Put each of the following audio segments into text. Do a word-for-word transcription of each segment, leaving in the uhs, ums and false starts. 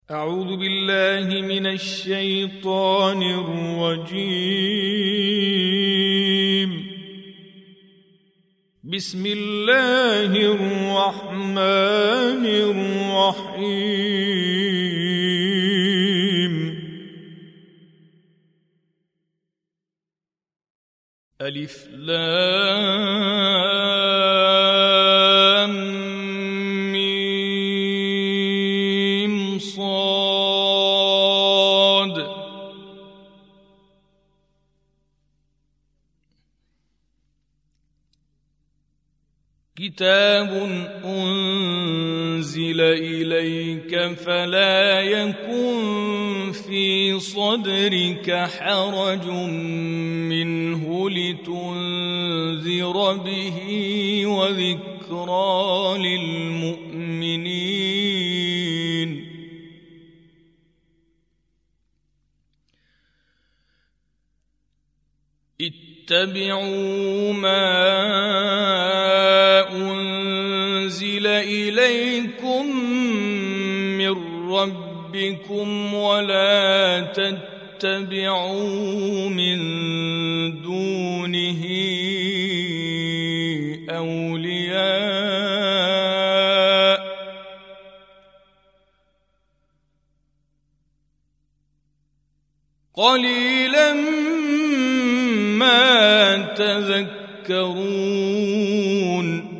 أعوذ بالله من الشيطان الرجيم. بسم الله الرحمن الرحيم. ألف لام ميم صاد. كتاب أنزل إليك فلا يكن في صدرك حرج منه لتنذر به وذكرى للمؤمنين. اتبعوا ما أنزل إليكم من ربكم ولا تتبعوا من دونه أولياء قليلا ما تذكرون.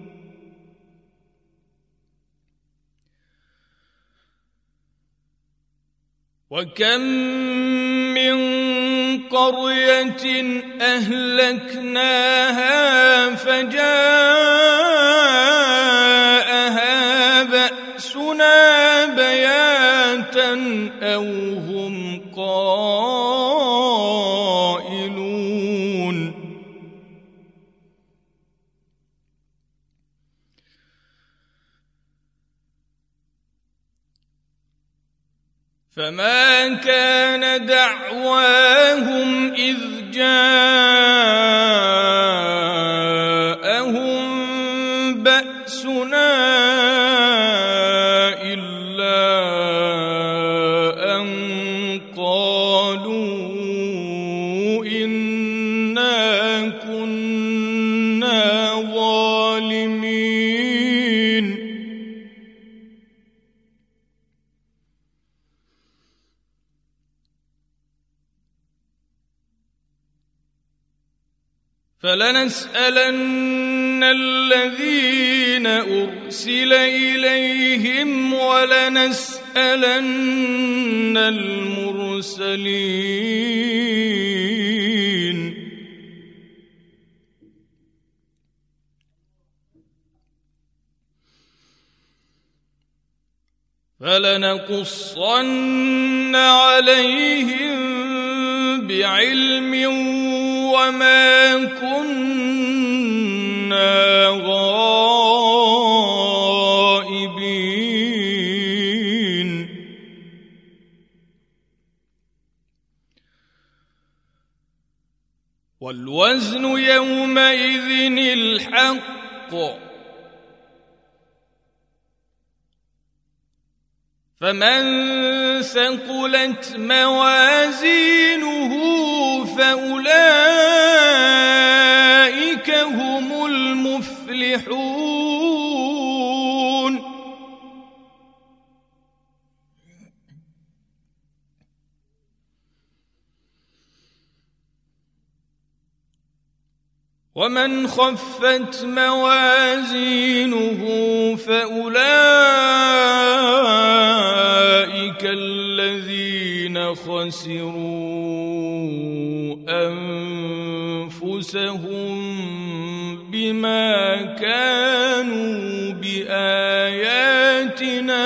وكم من قرية أهلكناها فجاءها بأسنا بياتا أو هم قائلون. فما كان دعواهم إذ جاءهم بأسنا إلا أن قالوا إنا كنا ظالمين. فلنسألن الذين أرسل إليهم ولنسألن المرسلين. فلنقصن عليهم بعلم وما كنا غائبين. والوزن يومئذ الحق فمن ثقلت موازينه فأولئك هم المفلحون. ومن خفت موازينه فأولئك الذين خسروا أنفسهم بما كانوا بآياتنا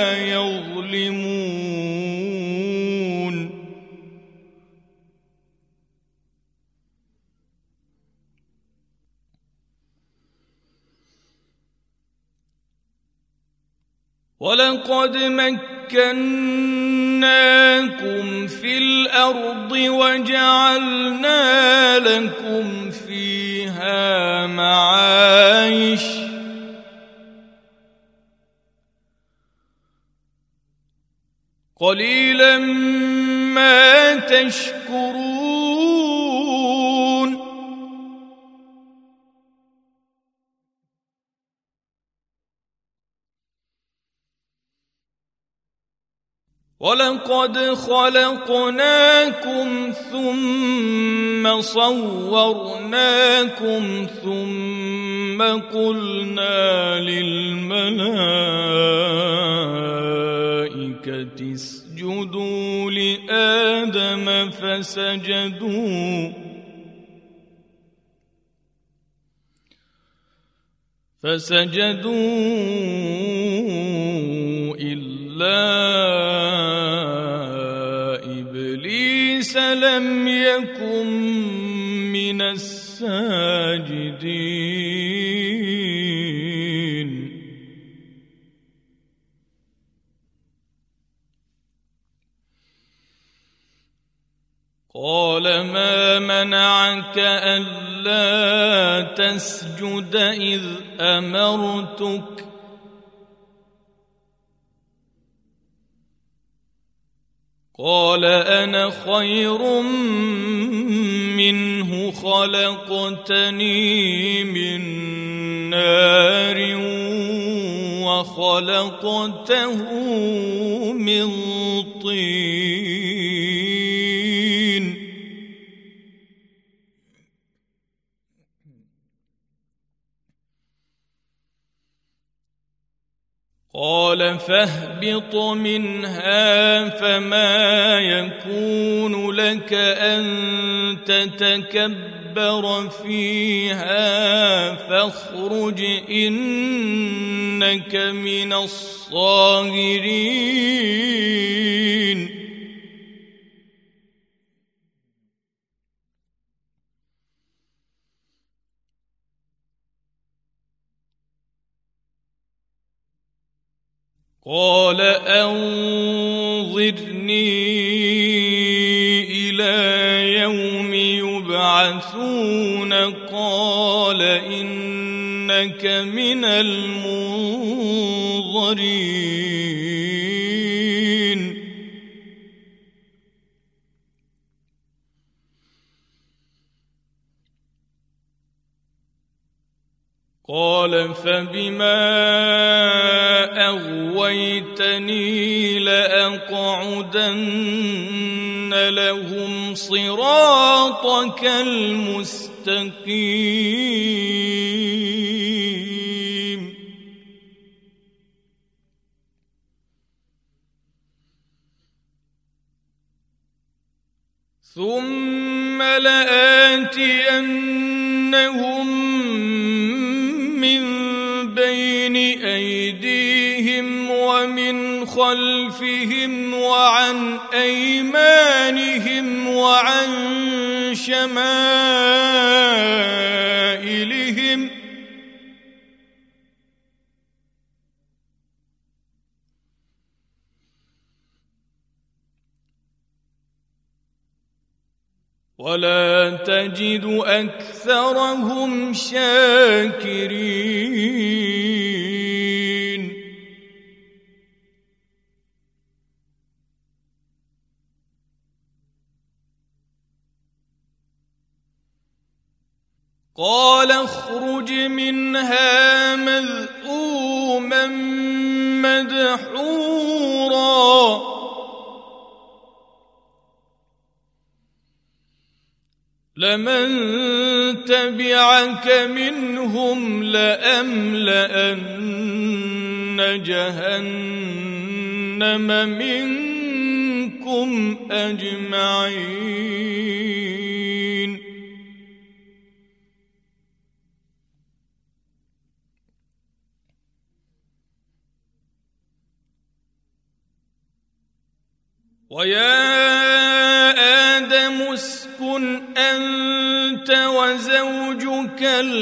يظلمون. ولقد مكناكم في الأرض وجعلنا لكم فيها معايش ۖ قليلا ما تشكرون ولقد خلقناكم ثم صورناكم ثم قلنا للملائكة اسجدوا لآدم فسجدوا فسجدوا إلا إبليس لم يكن من الساجدين قال ما منعك ألا تسجد إذ أمرتك قال أنا خير منه خلقتني من نار وخلقته من طين قال فاهبط منها فما يكون لك أن تتكبر فيها فاخرج إنك من الصاغرين قال أنظرني إلى يوم يبعثون قال إنك من المنظرين قال فبما أغويتني لأقعدن لهم صراطك المستقيم ثم لآتينهم بين أيديهم ومن خلفهم وعن أيمانهم وعن شمائلهم ولا تجد أكثرهم شاكرين قال اخرج منها مذءوما مدحورا لمن تبعك منهم لأملأن جهنم منكم أجمعين ويا آدم اسكن أنت وزوجك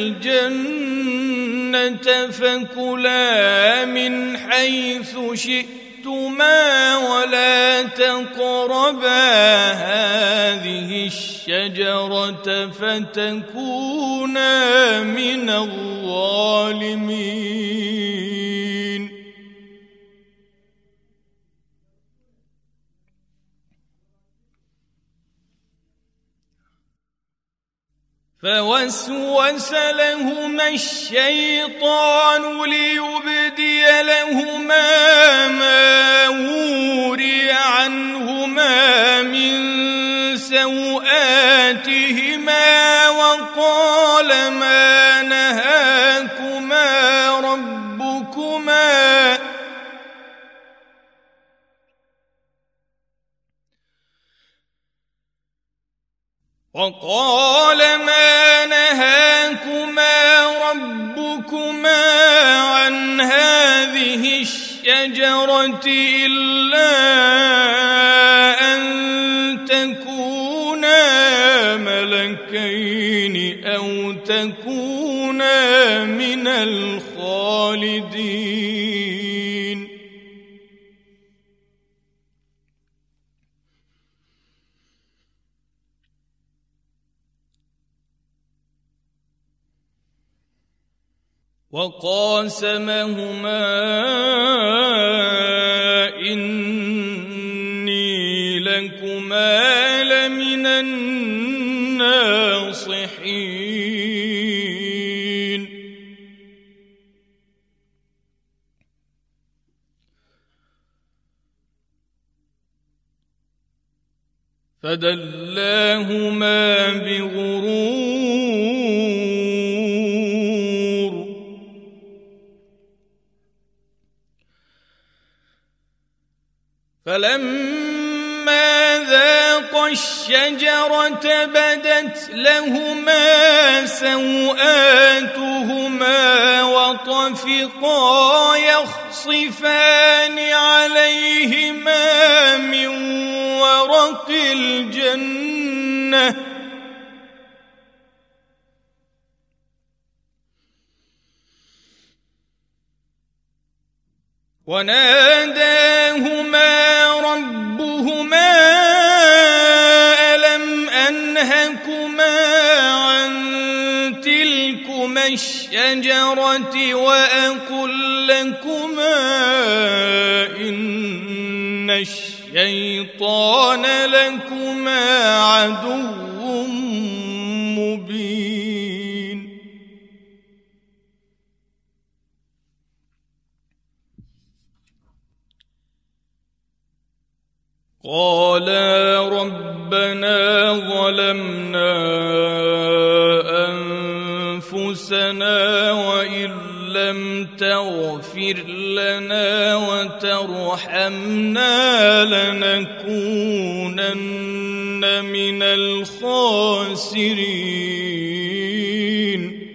الجنة فكلا من حيث شئتما ولا تقربا هذه الشجرة فتكونا من الظالمين فوسوس لهما الشيطان ليبدي لهما ما وري عنهما من سوآتهما وقال ما نهاكما ربكما وقال ما نهاكما ربكما عن هذه الشجرة إلا أن تكونا ملكين أو تكونا من الخالدين وقاسمهما إني لكما لمن الناصحين فدلاهما بغرور فلما ذاقا الشجرة بدت لهما سوآتهما وطفقا يخصفان عليهما من ورق الجنة وناداهما ربهما ألم أنهكما عن تلكما الشجرة وأقل لكما إن الشيطان لكما عدو مبين قالا ربنا ظلمنا أنفسنا وإن لم تغفر لنا وترحمنا لنكونن من الخاسرين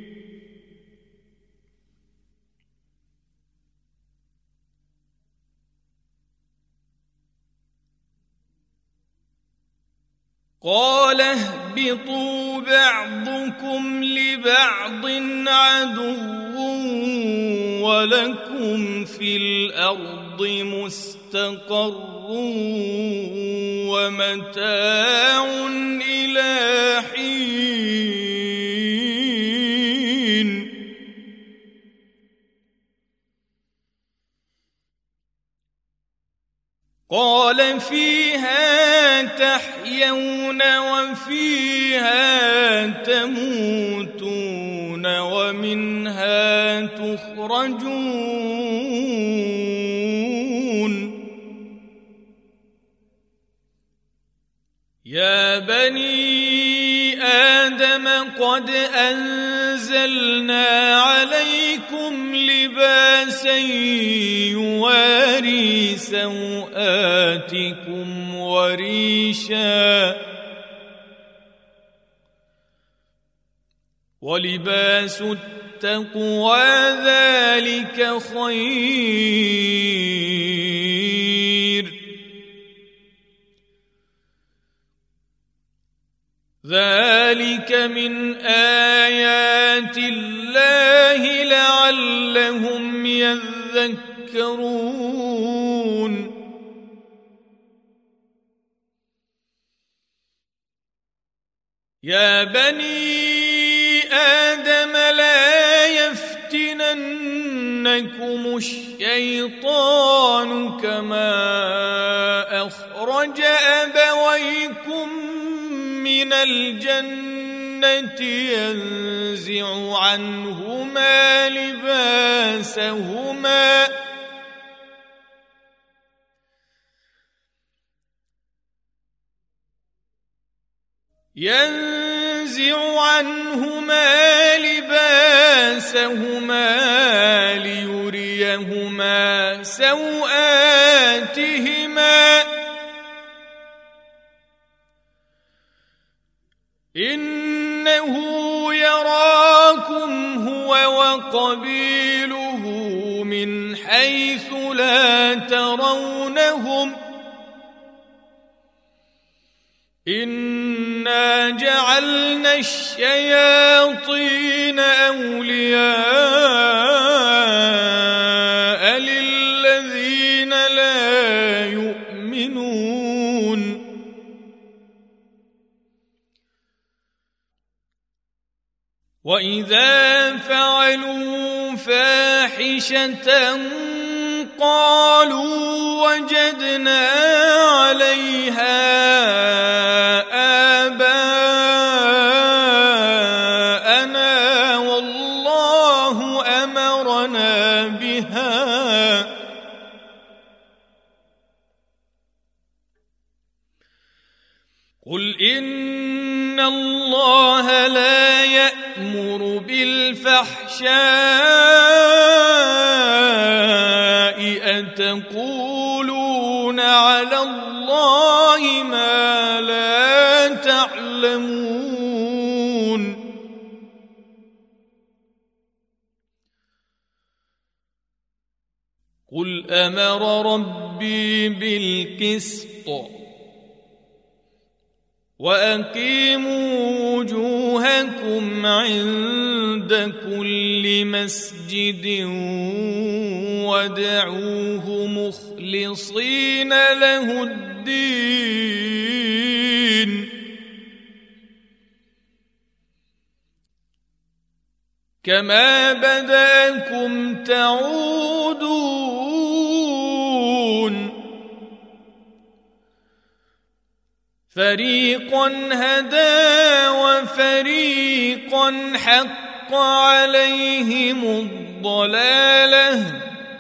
قال اهبطوا بعضكم لبعض عدو ولكم في الأرض مستقر ومتاع إلى حين قال فيها تحيون وفيها تموتون ومنها تخرجون يا بني آدم قد أنزلنا عليكم لباسا يواري سوآتكم وريشا ولباس التقوى ذلك خير ذلك من آيات الله لعلهم يذكرون يا بني آدم لا يفتننكم الشيطان كما أخرج أبويكم من الجنة ينزع عنهما لباسهما ينزع عنهما لباسهما ليريهما سوآتهما إنه يراكم هو وقبيله من حيث لا ترونهم إنا جعلنا الشياطين أولياء للذين لا يؤمنون وإذا فعلوا فاحشة قالوا وجدنا عليها آباءنا والله أمرنا بها قل إن الله لا يأمر بالفحشاء أتقولون على الله ما لا تعلمون قل أمر ربي بالقسط وأقيموا وجوهكم عند كل مسجد وادعوه مخلصين له الدين كما بدأكم تعودون فريقا هدى وفريقا حق عليهم الضلالة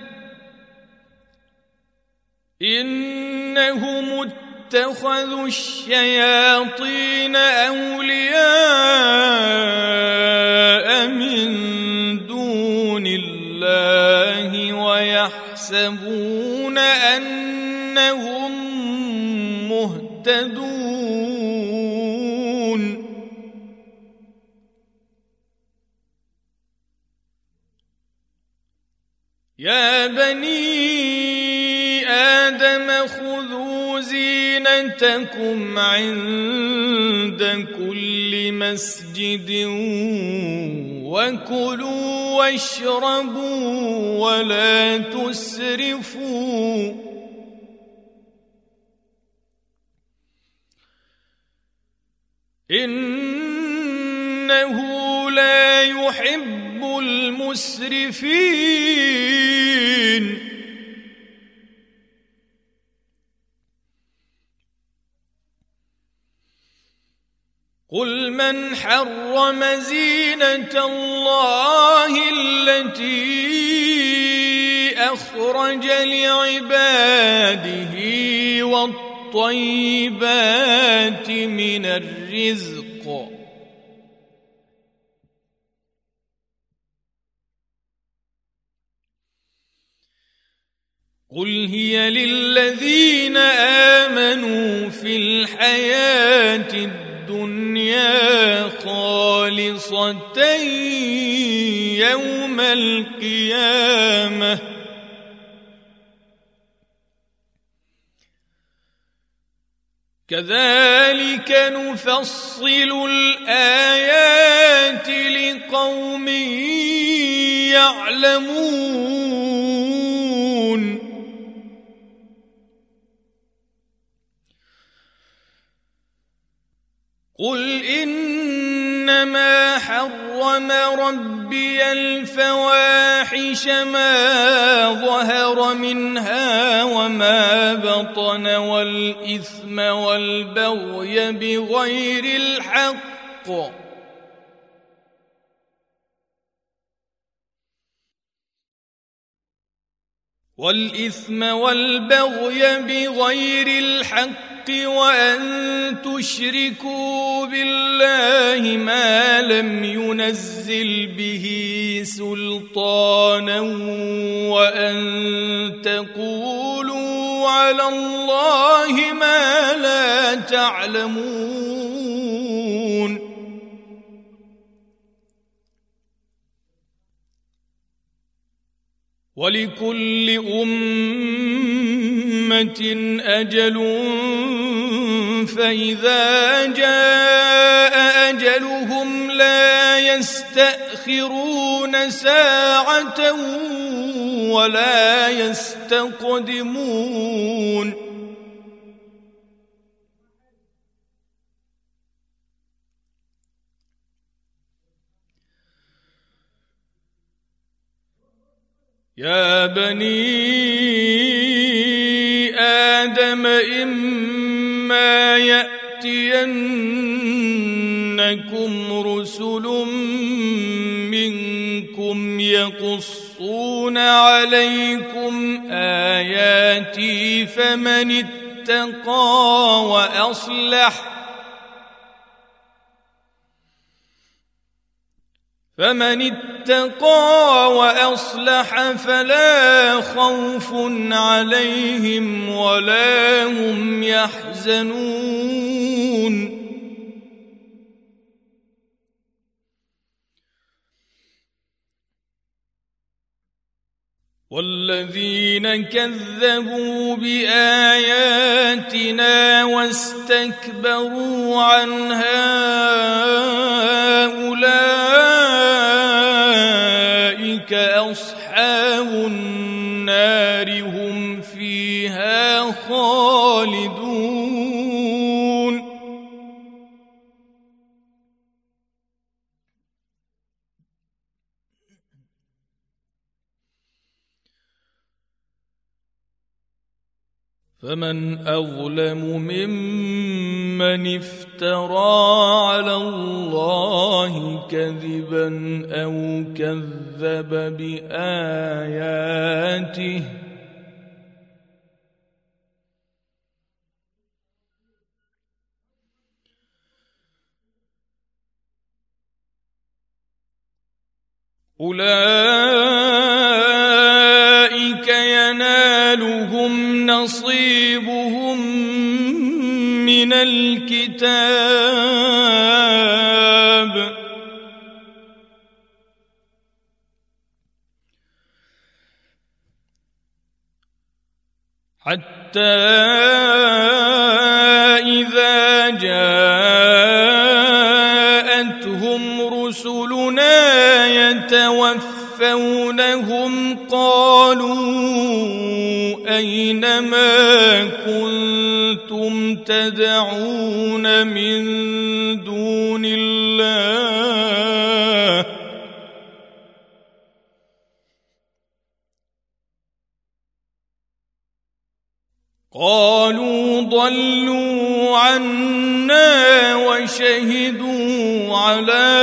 إنهم اتخذوا الشياطين أولياء من دون الله ويحسبون أنهم مهتدون يا بني آدم خذوا زينتكم عند كل مسجد وكلوا واشربوا ولا تسرفوا إنه لا يحب المسرفين قل من حرم زينة الله التي أخرج لعباده والطيبات من الرزق قل هي للذين آمنوا في الحياة الدنيا خالصة يوم القيامة كذلك نفصل الآيات لقوم يعلمون قل إنما حرم ربي الفواحش ما ظهر منها وما بطن والإثم والبغي بغير الحق والإثم والبغي بغير الحق وأن تشركوا بالله ما لم ينزل به سلطانا وأن تقولوا على الله ما لا تعلمون. ولكل أمة أجل فإذا جاء أجلهم لا يستأخرون ساعة ولا يستقدمون. يا بني آدم إما يأتينكم رسل منكم يقصون عليكم آياتي فمن اتقى وأصلح فمن اتقى وأصلح فلا خوف عليهم ولا هم يحزنون. والذين كذبوا بآياتنا واستكبروا عنها أولئك أصحاب النار هم فيها خالدون. فمن أظلم ممن افترى على الله كذبا أو كذب بآياته أولئك ينالهم نصيبهم من الكتاب حتى إذا جاءتهم رسلنا يتوفونهم قالوا أين ما كنتم تدعون من دون الله قالوا ضلوا عنا وشهدوا على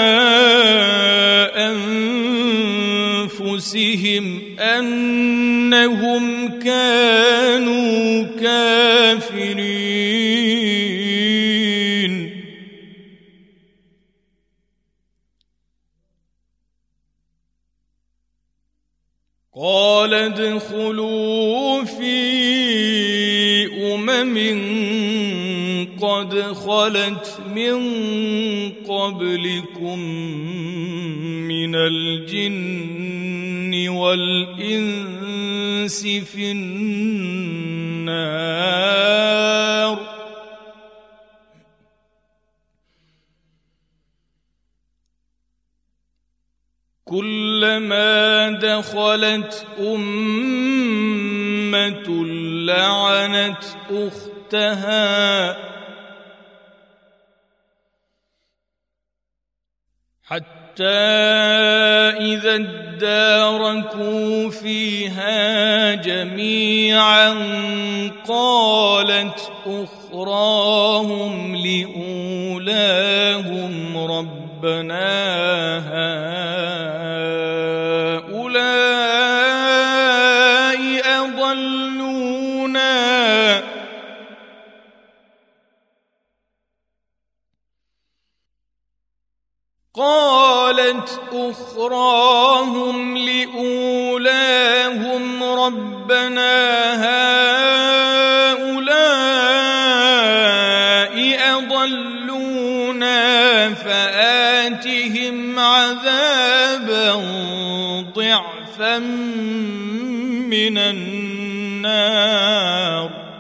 أنفسهم أنهم كانوا كافرين. قال ادخلوا في أمم قد خلت من قبلكم من الجن والإنس في النار كلما دخلت أمة لعنت أختها حتى إذا اداركوا فيها جميعا قالت أخراهم لأولاهم ربنا هؤلاء قالت أخراهم لأولاهم ربنا هؤلاء أضلونا فآتهم عذابا ضعفا من النار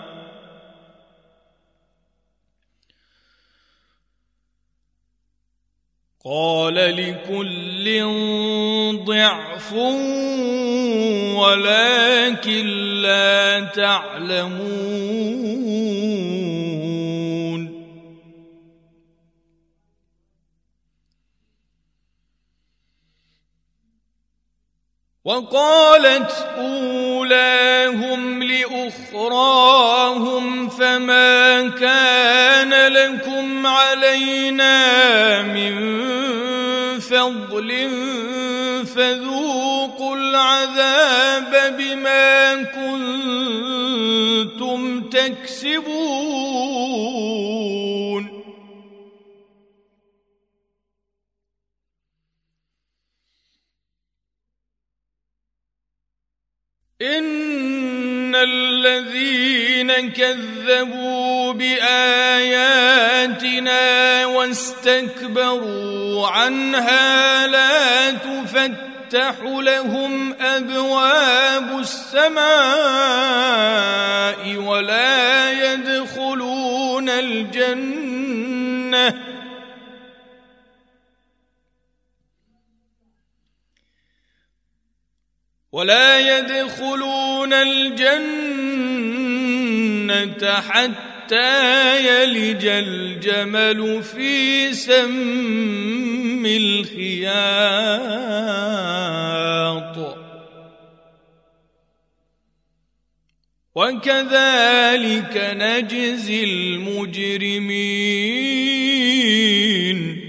قال لكل ضعف ولكن لا تعلمون وقالت أولاهم لأخراهم فما كان لكم علينا من فضل فذوقوا العذاب بما كنتم تكسبون إن الذين كذبوا بآياتنا واستكبروا عنها لا تفتح لهم أبواب السماء ولا يدخلون الجنة ولا يدخلون الجنة حتى يلج الجمل في سم الخياط وكذلك نجزي المجرمين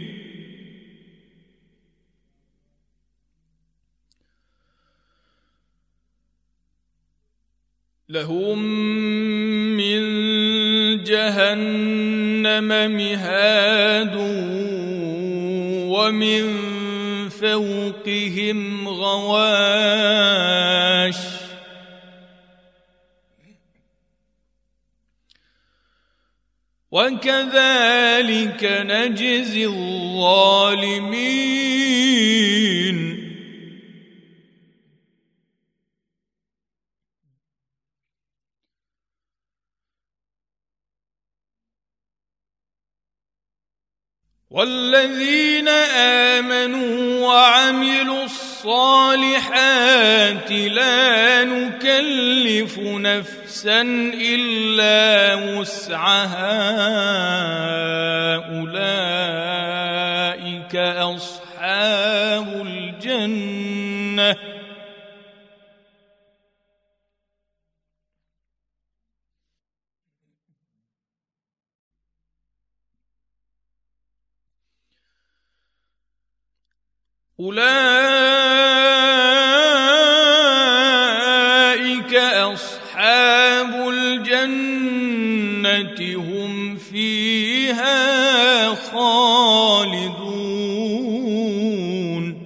لهم من جهنم مهاد ومن فوقهم غواش وكذلك نجزي الظالمين والذين آمنوا وعملوا الصالحات لا نكلف نفسا إلا وسعها أولئك أصحاب الجنة أولئك أصحاب الجنة هم فيها خالدون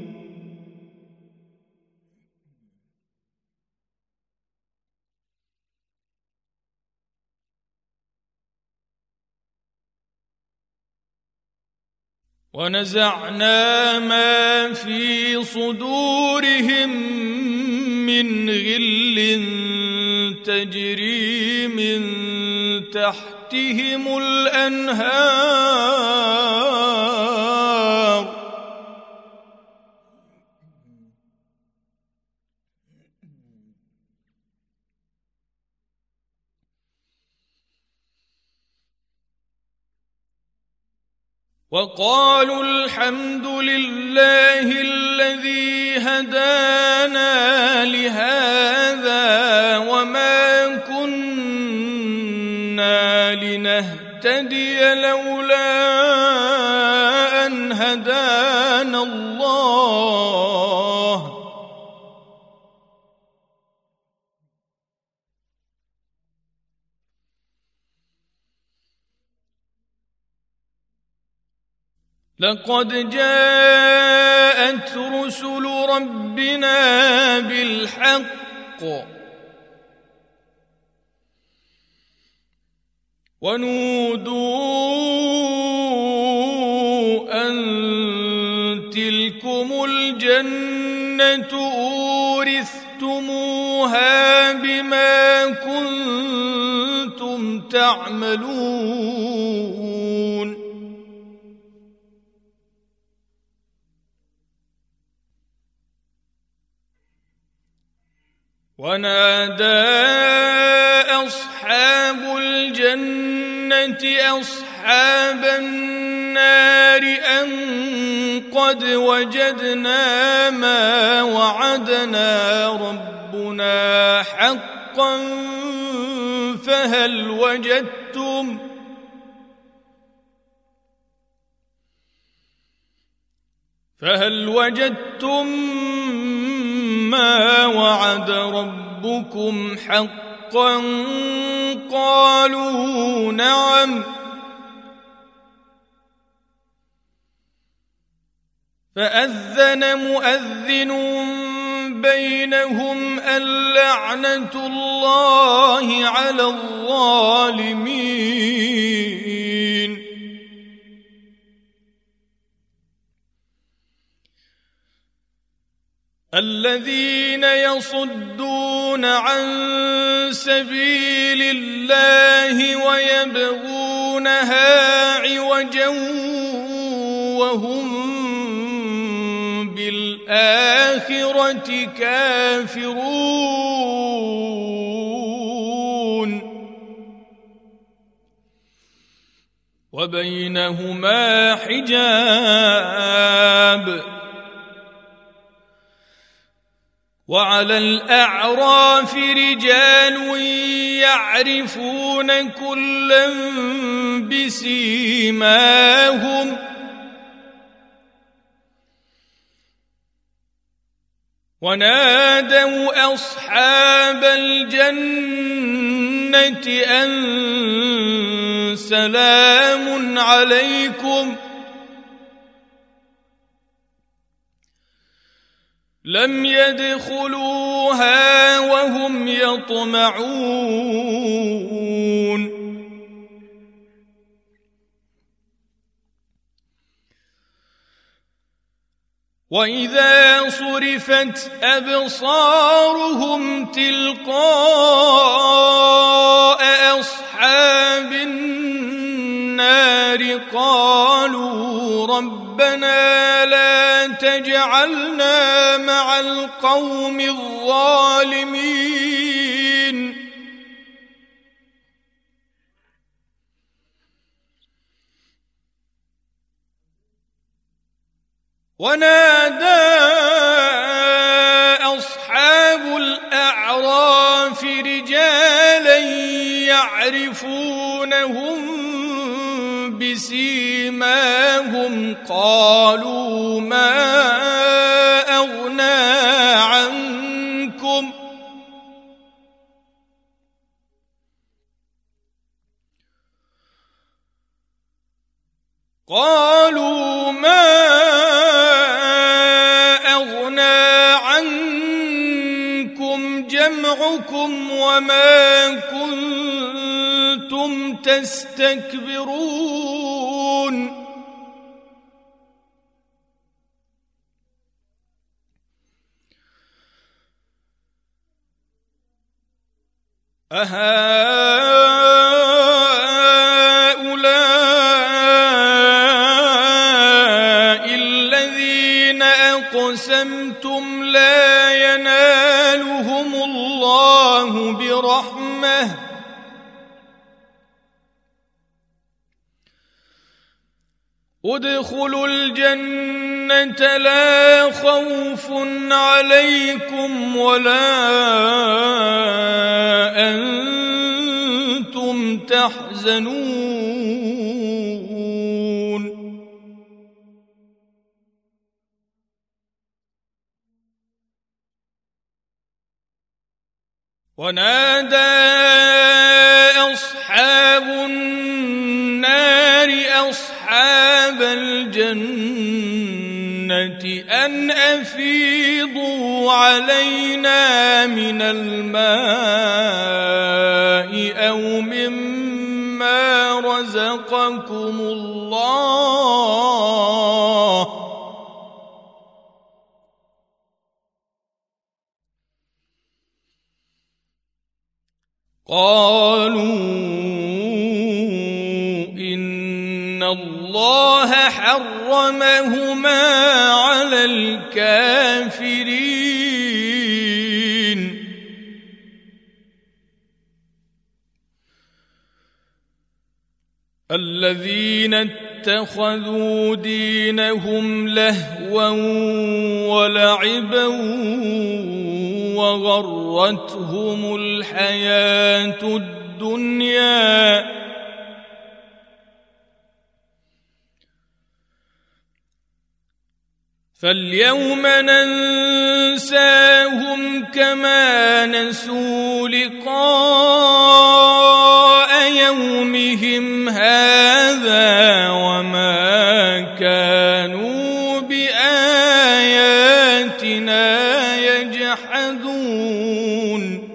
ونزعنا ما في صدورهم من غل تجري من تحتهم الأنهار وقالوا الحمد لله الذي هدانا لهذا وما كنا لنهتدي لولا أن هدانا الله لقد جاءت رسل ربنا بالحق ونودوا أن تلكم الجنة أورثتموها بما كنتم تعملون ونادى أصحاب الجنة أصحاب النار أن قد وجدنا ما وعدنا ربنا حقا فهل وجدتم فهل وجدتم ما وعد ربكم حقا قالوا نعم فأذن مؤذن بينهم اللعنة الله على الظالمين الذين يصدون عن سبيل الله ويبغونها عوجا وهم بالآخرة كافرون وبينهما حجاب وعلى الأعراف رجال يعرفون كلا بسيماهم ونادوا أصحاب الجنة أن سلام عليكم لم يدخلوها وهم يطمعون وإذا صرفت أبصارهم تلقاء أصحاب النار قالوا ربنا لا تجعلنا مع القوم الظالمين ونادى أصحاب الأعراف رجالا يعرفونهم بسيماهم قالوا ما أغنى عنكم قالوا ما جمعكم وما كنتم تستكبرون أهؤلاء الذين أقسمتم لا ينالهم الله برحمة ادخلوا الجنة لا خوف عليكم ولا أنتم تحزنون ونادى أصحاب النار أصحاب الجنة أن أفيضوا علينا من الماء أو مما رزقكم الله قالوا إن الله حرمهما على الكافرين الذين اتخذوا دينهم لهوا ولعبا وغرتهم الحياة الدنيا فاليوم ننساهم كما نسوا لقاء يومهم هذا وما كانوا بآياتنا يجحدون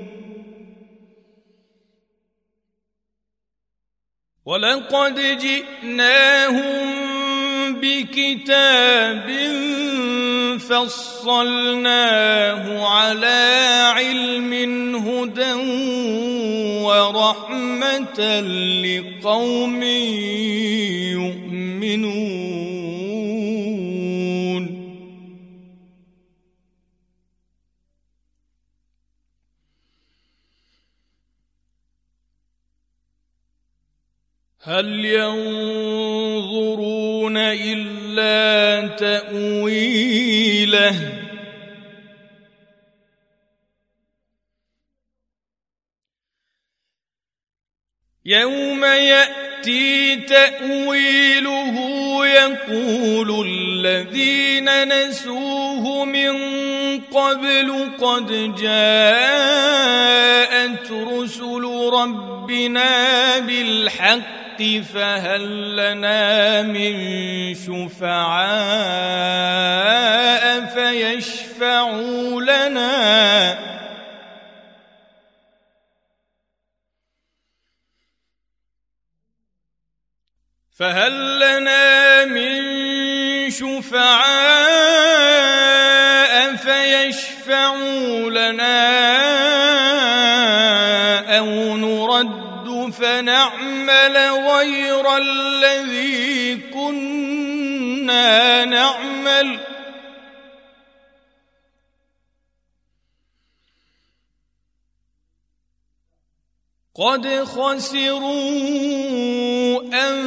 ولقد جئناهم بكتاب فصلناه على علم هدى ورحمة لقوم يؤمنون هل ينظرون إلا تأويله يوم يأتي تأويله يقول الذين نسوه من قبل قد جاءت رسل ربنا بالحق فهل لنا من شفعاء فيشفعوا لنا فهل لنا من شفعاء فيشفعوا لنا أو نرد فنعمل غير الذي كنا نعمل قد خسروا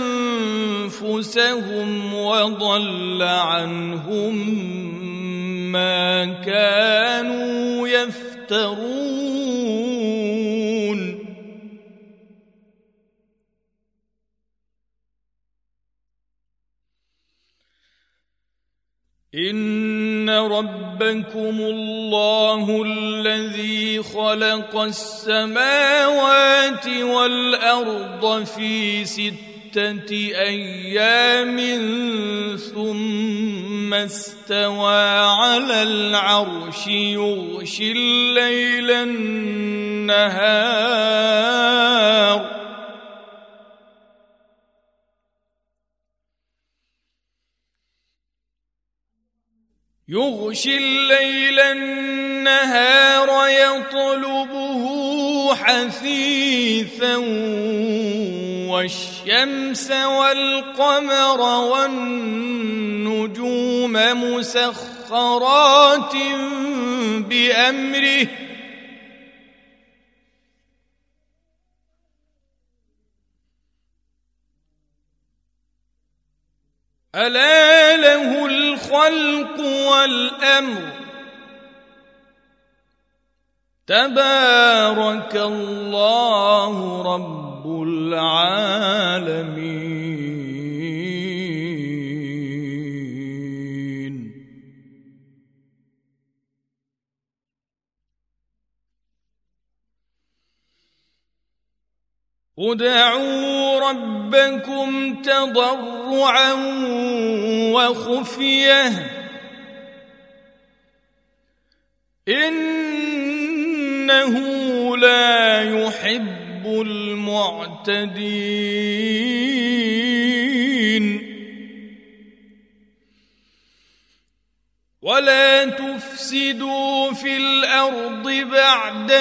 أنفسهم وضل عنهم ما كانوا يفترون إن ربكم الله الذي خلق السماوات والأرض في ستة أيام ثم استوى على العرش يغشي الليل النهار يغشي الليل النهار يطلبه حثيثا والشمس والقمر والنجوم مسخرات بأمره ألا له الخلق والأمر تبارك الله رب العالمين ادعوا ربكم تضرعا وخفية إنه لا يحب المعتدين. ولا تفسدوا في الأرض بعد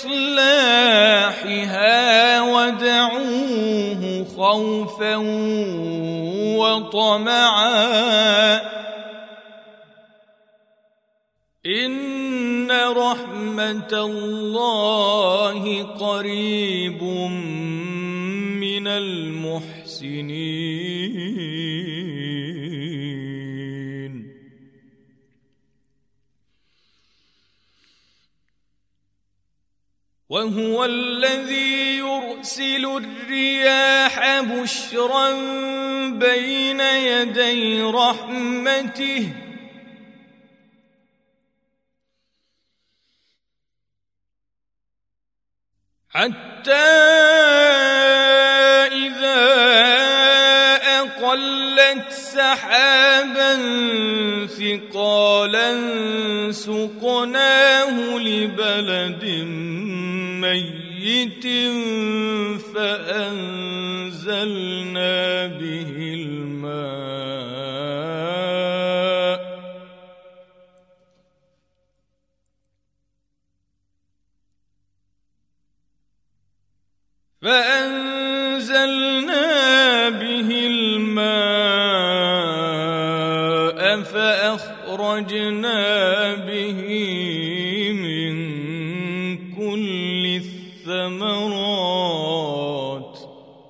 إصلاحها ودعوه خوفا وطمعا إن رحمة الله قريب من المحسنين. وهو الذي يرسل الرياح بشرا بين يدي رحمته حتى إذا أقلت سحابا ثقالا سقناه لبلد ميت فأنزلنا به الماء فأنزلنا به الماء فأخرجنا به من كل الثمرات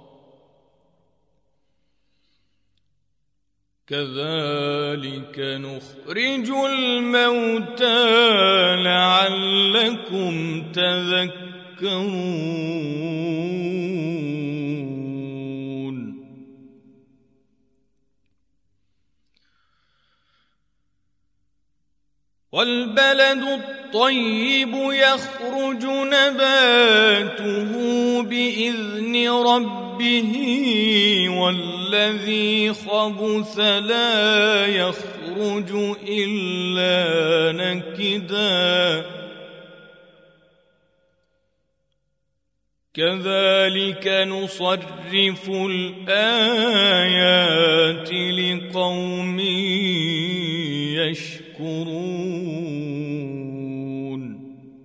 كذلك نخرج الموتى لعلكم تذكرون. والبلد الطيب يخرج نباته بإذن ربه والذي خبث لا يخرج إلا نكدا كذلك نصرف الآيات لقوم يشكرون.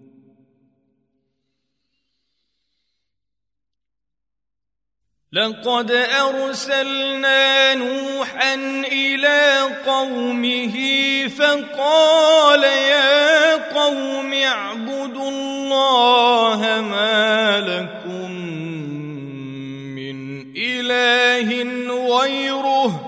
لقد أرسلنا نوحا إلى قومه فقال يا قوم اعبدوا الله ما لكم من إله غيره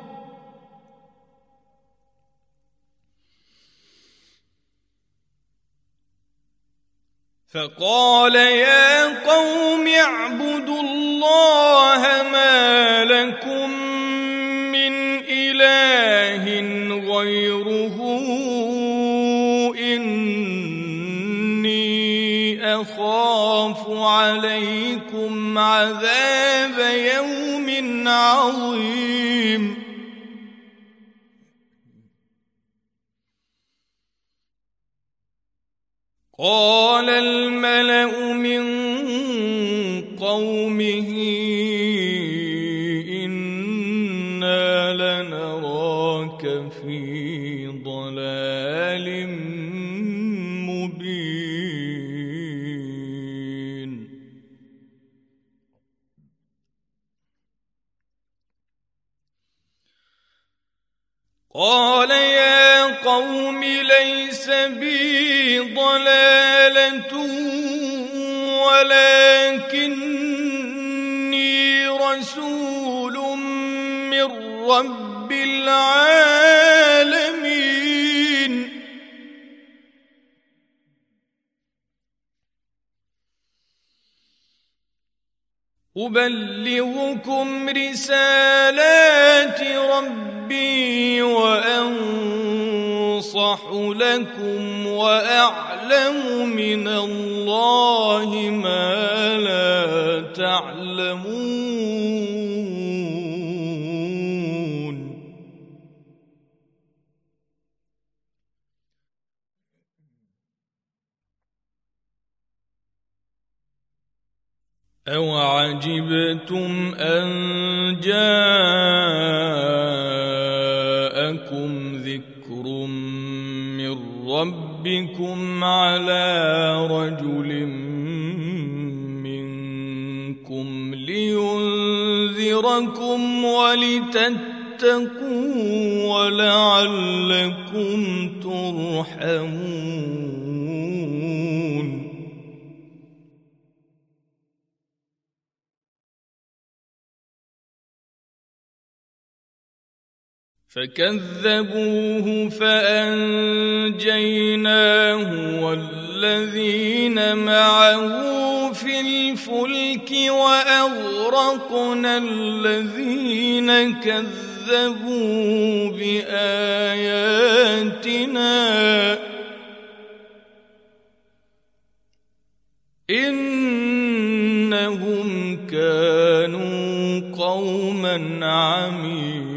فقال يا قوم اعبدوا الله ما لكم من إله غيره إني أخاف عليكم عذاب يوم عظيم. قال الملأ من قومه إنا لنراك في ضلال مبين. قال يا قوم ليس بي ضلالة ولكني رسول من رب العالمين أبلغكم رسالات ربي وأنصح لكم وأعلم من الله ما لا تعلمون. أوعجبتم أن جاءكم ذكر من ربكم على رجل منكم لينذركم ولتتقوا ولعلكم ترحمون. فكذبوه فأنجيناه والذين معه في الفلك وأغرقنا الذين كذبوا بآياتنا إنهم كانوا قوما عمين.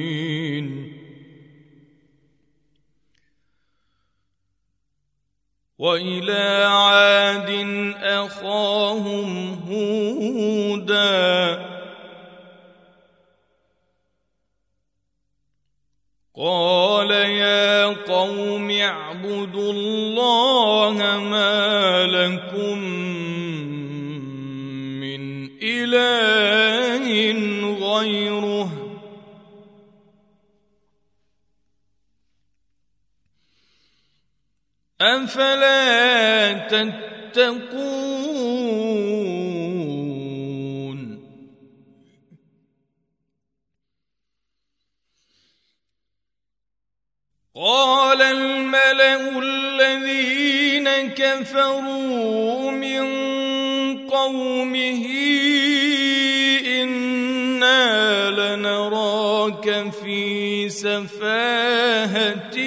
وإلى عاد أخاهم هودا قال يا قوم اعبدوا الله ما لكم من إله غيره أفلا تتقون. قال الملأ الذين كفروا من قومه إنا لنراك في سفاهة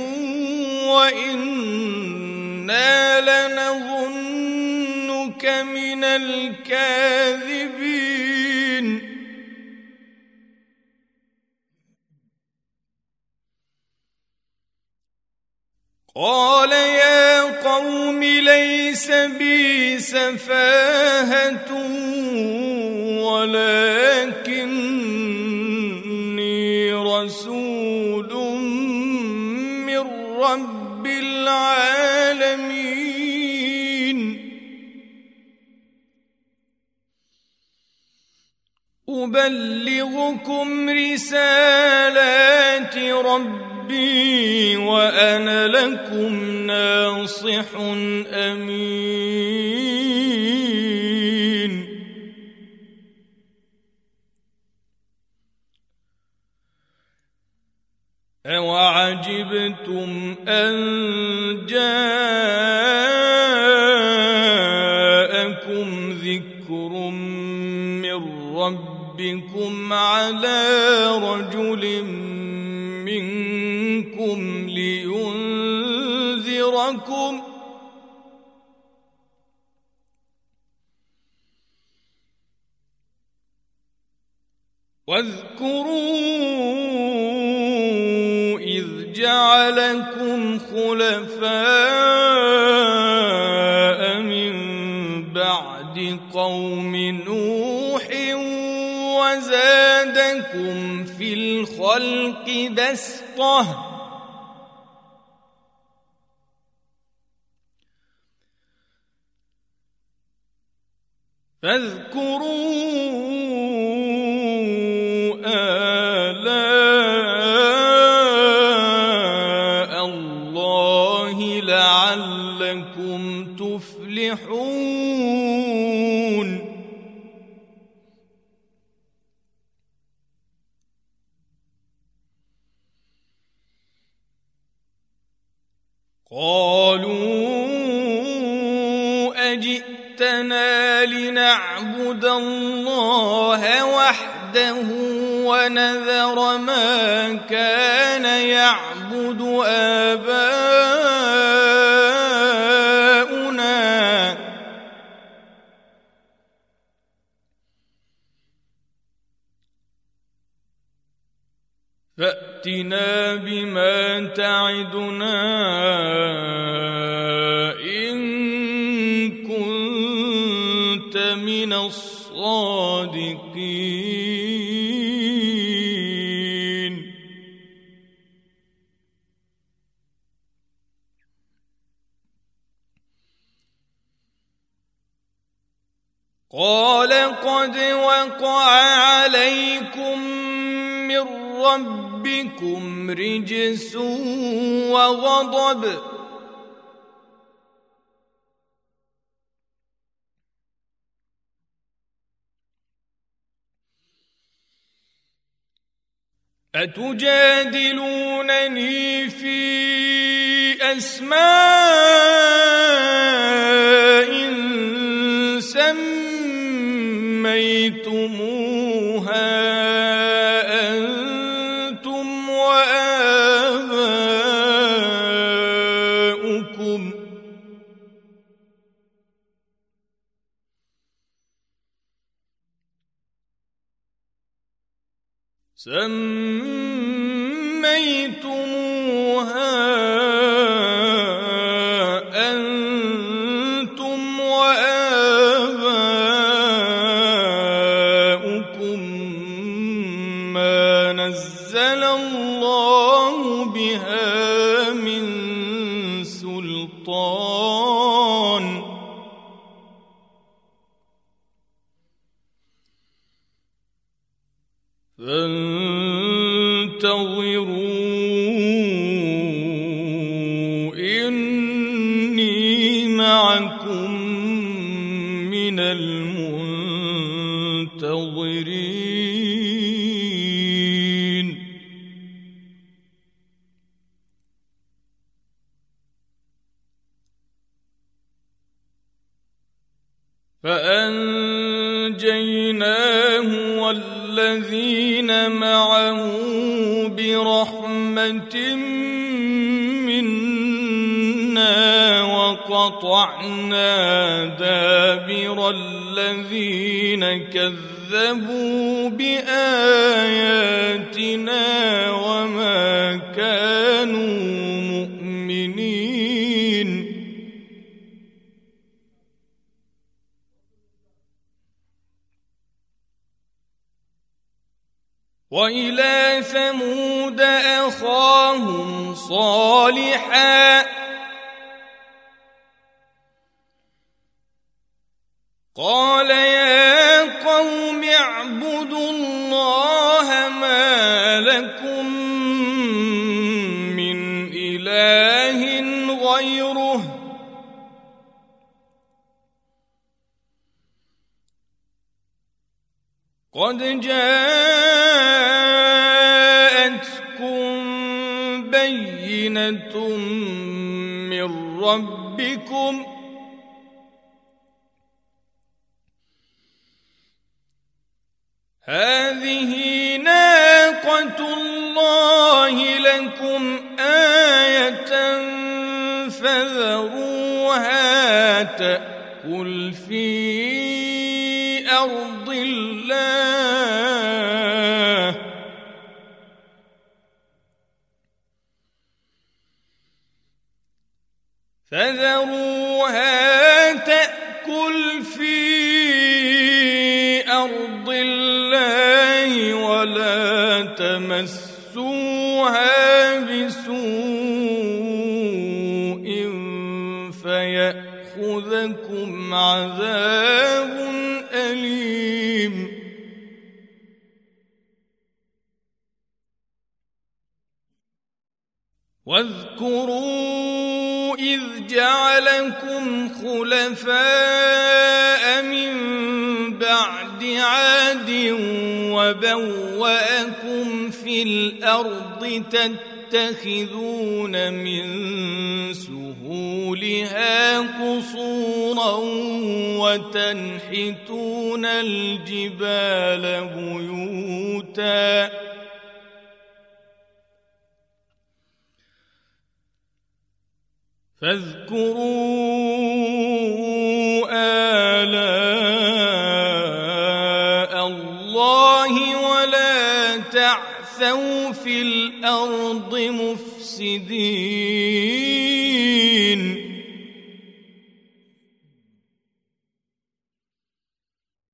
وإنا لنظنك من الكاذبين. قال يا قوم ليس بي سفاهة ولكني رسول من رب العالمين أبلغكم رسالات ربي وأنا لكم ناصح أمين. أوعجبتم أن جاءكم ذكر من ربكم على رجل منكم لينذركم واذكروا إذ جعلكم خلفاء من بعد قوم نوح وزادكم في الخلق بسطة فاذكروا آلاء الله لعلكم تفلحون. قالوا أجئتنا لنعبد الله وحده ونذر ما كان يعبد آباؤنا فأتنا بما تعدنا إن كنت من من الصادقين. قال قد وقع عليكم من ربكم رجس وغضب أتجادلونني في أسماء سميتموها أنتم وآباؤكم سميتموها أنتم وآباؤكم ما نزل الله بها من سلطان فانتظروا إني معكم من المنتظرين. فأنجيناه والذين معه برحمة منا وقطعنا دابر الذين كذبوا بآياتنا وما كانوا مؤمنين. وإلى ثمود أخاهم صالحا قال يا قوم اعبدوا الله ما لكم من إله غيره قد جاءتكم بينة من ربكم هذه ناقة الله لكم آية فذروها تأكل في أرض الله فذروها تأكل في أرض الله ولا تمسوها بسوء فيأخذكم عذاب أليم. واذكروا إذ جعلكم خلفاء من بعد عاد وبوأكم في الأرض تتخذون من سهولها قصورا وتنحتون الجبال بيوتا فاذكروا آلاء الله ولا تعثوا في الأرض مفسدين.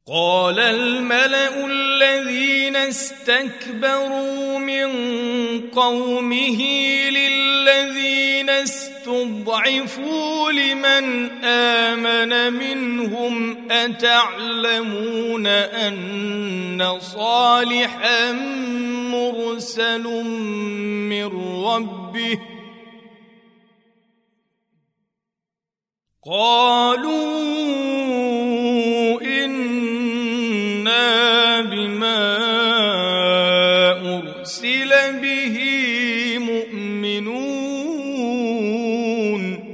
قال الملأ الذين استكبروا من قومه للذين استضعفوا لمن آمن منهم أتعلمون أن صالحا مرسل من ربه قالوا إنا بما أرسل به مؤمنون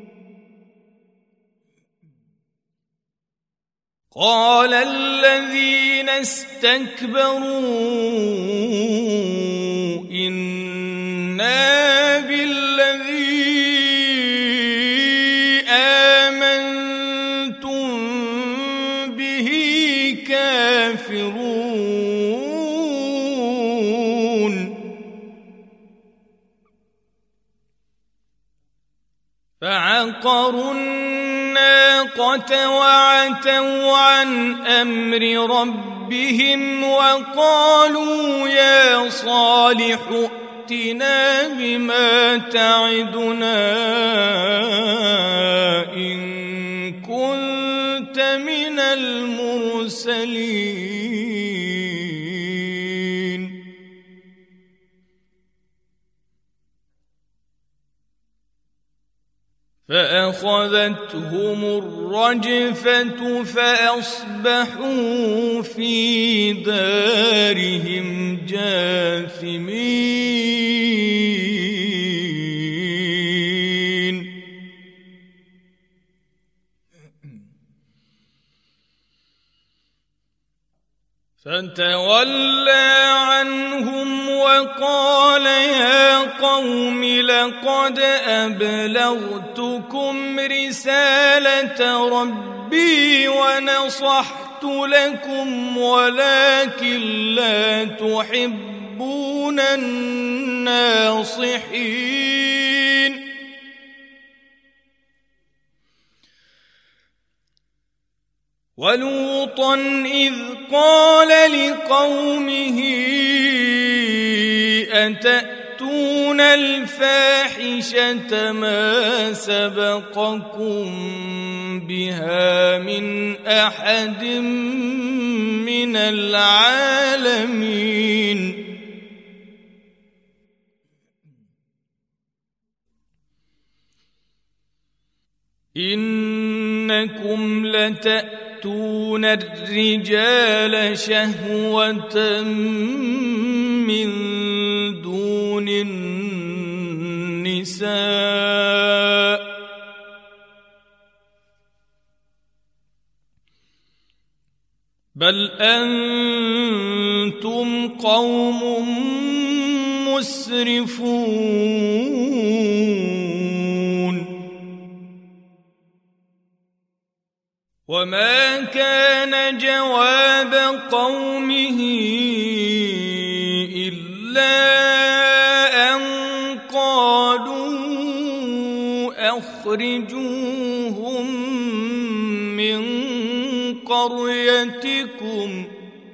قال الذين استكبروا إنا بالذي فعقروا الناقة وعتوا عن أمر ربهم وقالوا يا صالح ائتنا بما تعدنا إن كنت من المرسلين فأخذتهم الرجفة فأصبحوا في دارهم جاثمين فتولى عنهم وقال يا قوم لقد أبلغتكم رسالة ربي ونصحت لكم ولكن لا تحبون الناصحين ولوطا إذ قال لقومه أتأتون الفاحشة ما سبقكم بها من أحد من العالمين إنكم لتأتون الرجال شهوة من دون النساء بل أنتم قوم مسرفون وما كان جواب قومه إلا أن قالوا أخرجوهم من قريتكم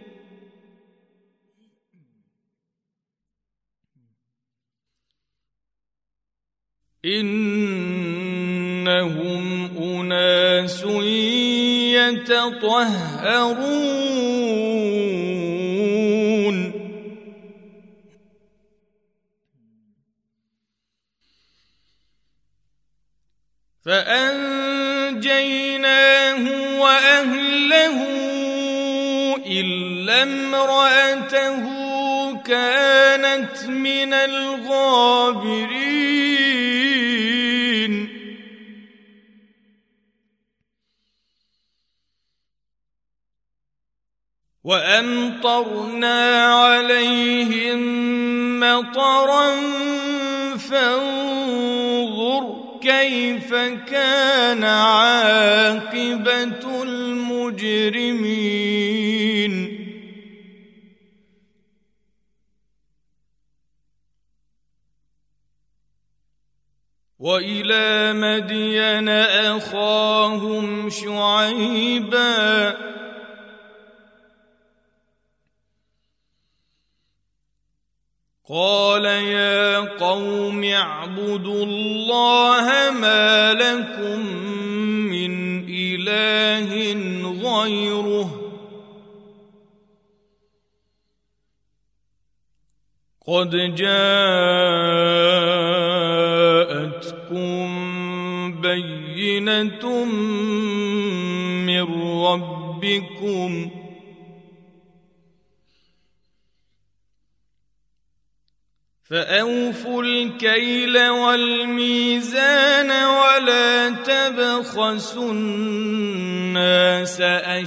إنهم أناس يتطهرون فأنجيناه وأهله إلا امرأته كانت من الغابرين وأمطرنا عليهم مطرا فانظر كيف كان عاقبة المجرمين وإلى مدين أخاهم شعيبا قال يا قوم اعبدوا الله ما لكم من إله غيره قد جاءتكم بينة من ربكم فأوفوا الكيل والميزان ولا تبخسوا الناس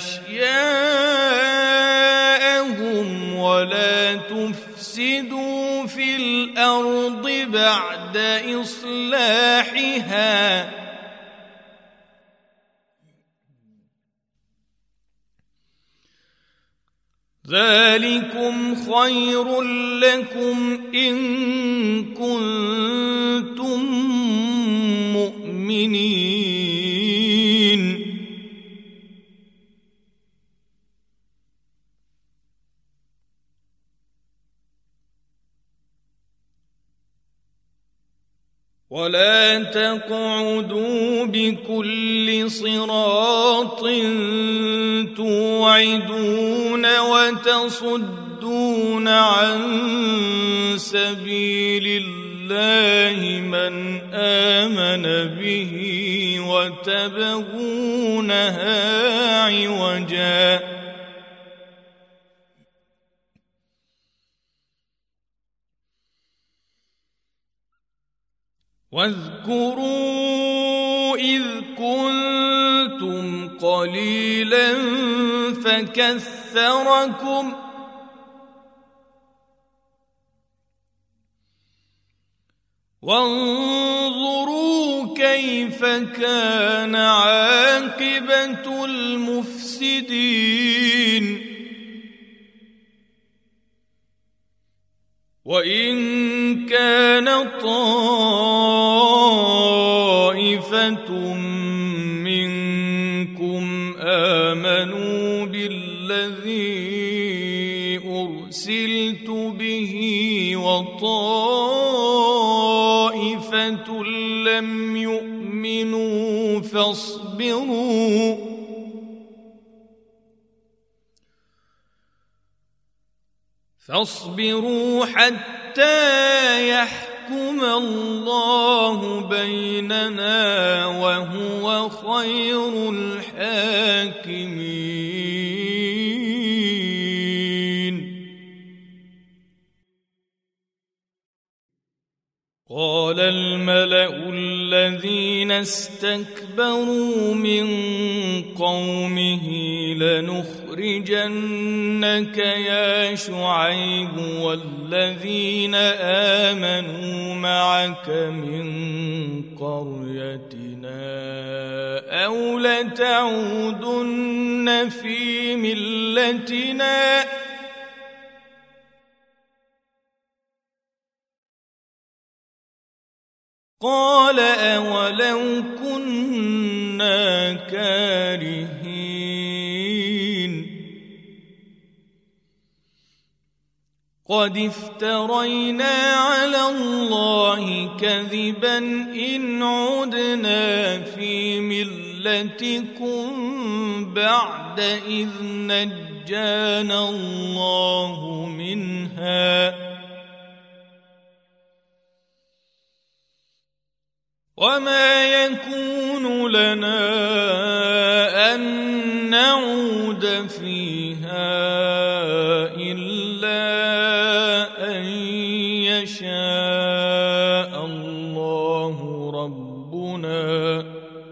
أشياءهم ولا تفسدوا في الأرض بعد إصلاحها ذلكم خير لكم إن كنتم مؤمنين ولا تقعدوا بكل صراط توعدون وتصدون عن سبيل الله من آمن به وتبغونها عوجا واذكروا إذ كنتم قليلا فكثركم وانظروا كيف كان عاقبة المفسدين وإن كان طائفة منكم آمنوا بالذي أرسلت به وطائفة لم يؤمنوا فاصبروا فاصبروا حتى يحكم الله بيننا وهو خير الحاكمين. قال الملأ الذين استكبروا من قومه لنخرجنك يا شعيب والذين آمنوا معك من قريتنا أو لتعودن في ملتنا قال أولو كنا كارهين قد افترينا على الله كذبا إن عدنا في ملتكم بعد إذ نجانا الله منها وما يكون لنا أن نعود فيها إلا أن يشاء الله ربنا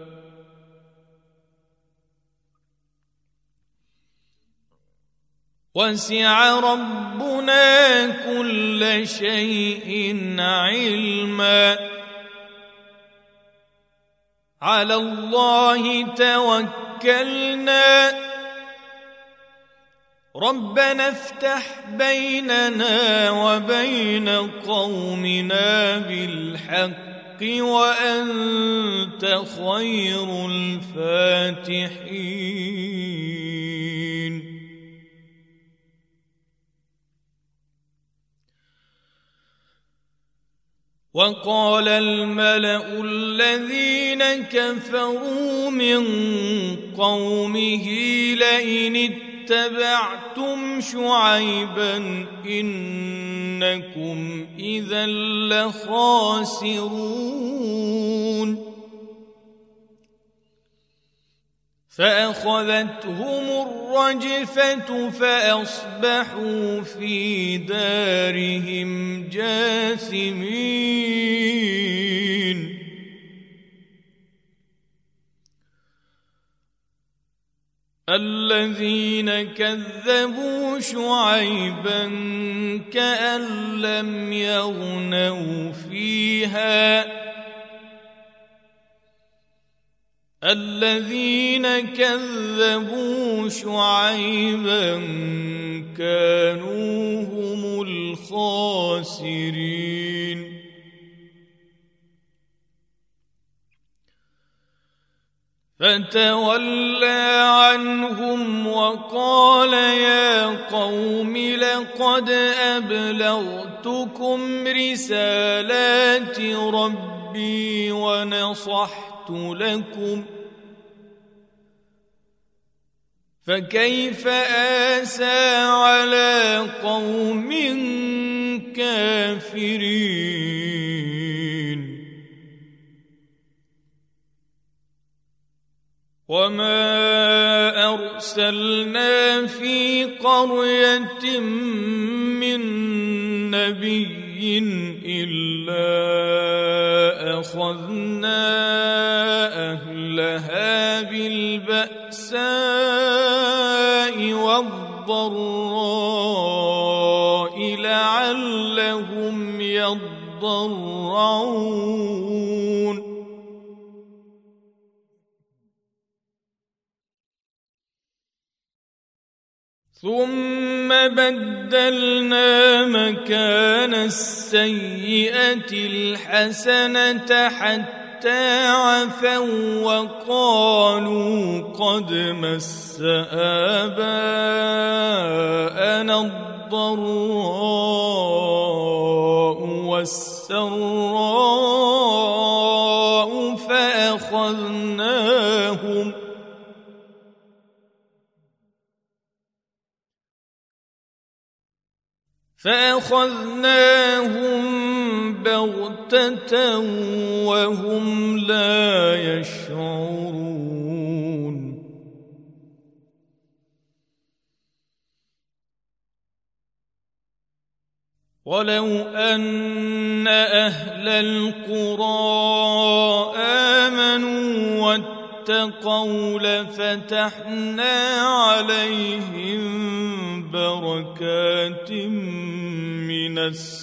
وسع ربنا كل شيء علما على الله توكلنا ربنا افتح بيننا وبين قومنا بالحق وأنت خير الفاتحين. وقال الملأ الذين كفروا من قومه لئن اتبعتم شعيبا إنكم إذا لخاسرون فأخذتهم الرجفة فأصبحوا في دارهم جاثمين الذين كذبوا شعيبا كأن لم يغنوا فيها الذين كذبوا شعيبا كانوا هم الخاسرين فتولى عنهم وقال يا قوم لقد أبلغتكم رسالات ربي ونصحت لكم فكيف آسى على قوم كافرين وما أرسلنا في قرية من نبي إلا أخذنا أهلها بالبأساء والضراء لعلهم يضرعون ثم بدلنا مكان السيئة الحسنة حتى عفوا وقالوا قد مس آباءنا الضراء والسراء فأخذناهم فأخذناهم بغتة وهم لا يشعرون ولو أن أهل القرى آمنوا واتقوا لفتحنا عليهم بركات من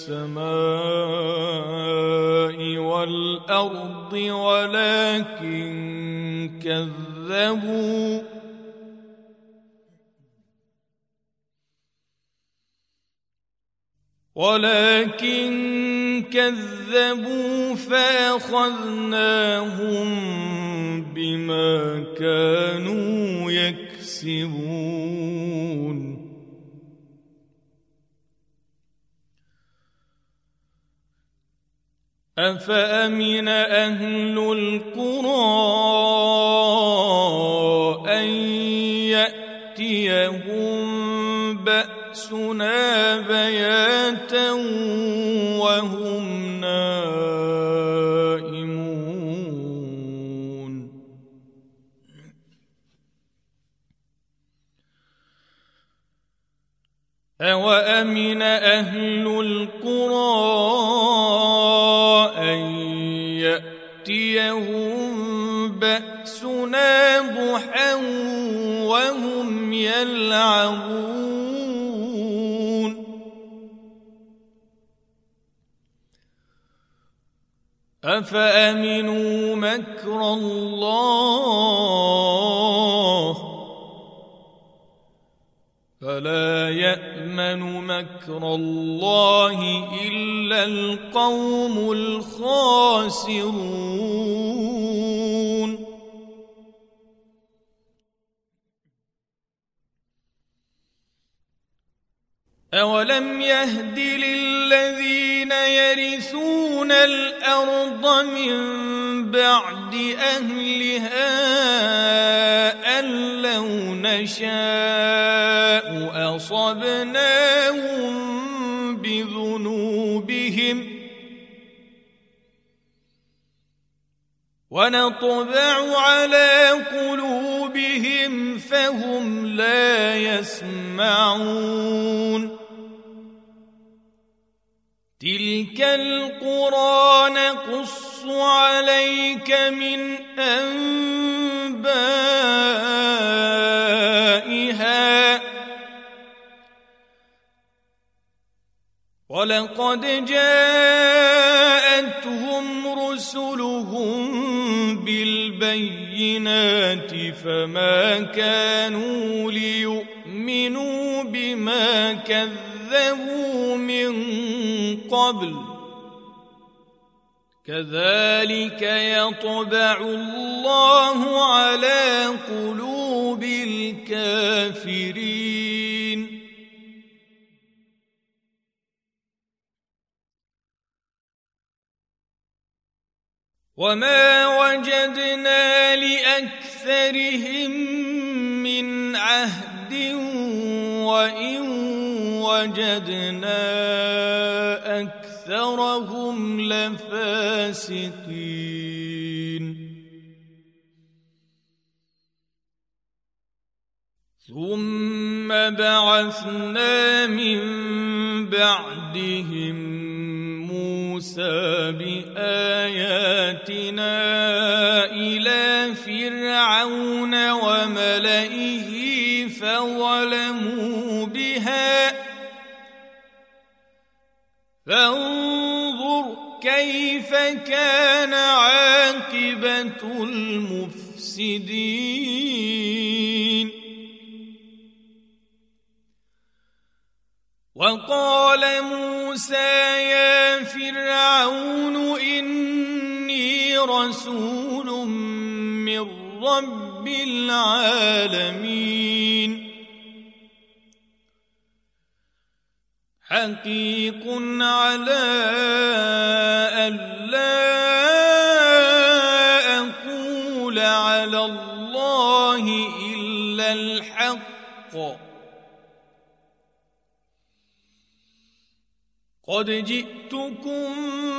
السماء والأرض ولكن كذبوا ولكن كذبوا فأخذناهم بما كانوا يكسبون أفأمن أهل القرى أن يأتيهم بأسنا بياتا وهم نائمون أوأمن أهل القرى يأتيهم بأسنا ضحى وهم يلعبون أفأمنوا مكر الله فلا يأمن مكر الله إلا القوم الخاسرون أولم يهد للذين يرثون الأرض من بعد أهلها أن لو نشاء أصبناهم بذنوبهم ونطبع على قلوبهم فهم لا يسمعون تلك القرى نقص عليك من أنبائها ولقد جاءتهم رسلهم بالبينات فما كانوا ليؤمنوا بما كذبوا من قبل كذلك يطبع الله على قلوب الكافرين وما وجدنا لأكثرهم من عهد وإن وجدنا أكثرهم لفاسقين ثم بعثنا من بعدهم موسى بآياتنا إلى فرعون وملئه فظلموا بها فانظر كيف كان عاقبة المفسدين وقال موسى يا فرعون إني رسول من رب العالمين حقيق على ألا أقول على الله إلا الحق قد جئتكم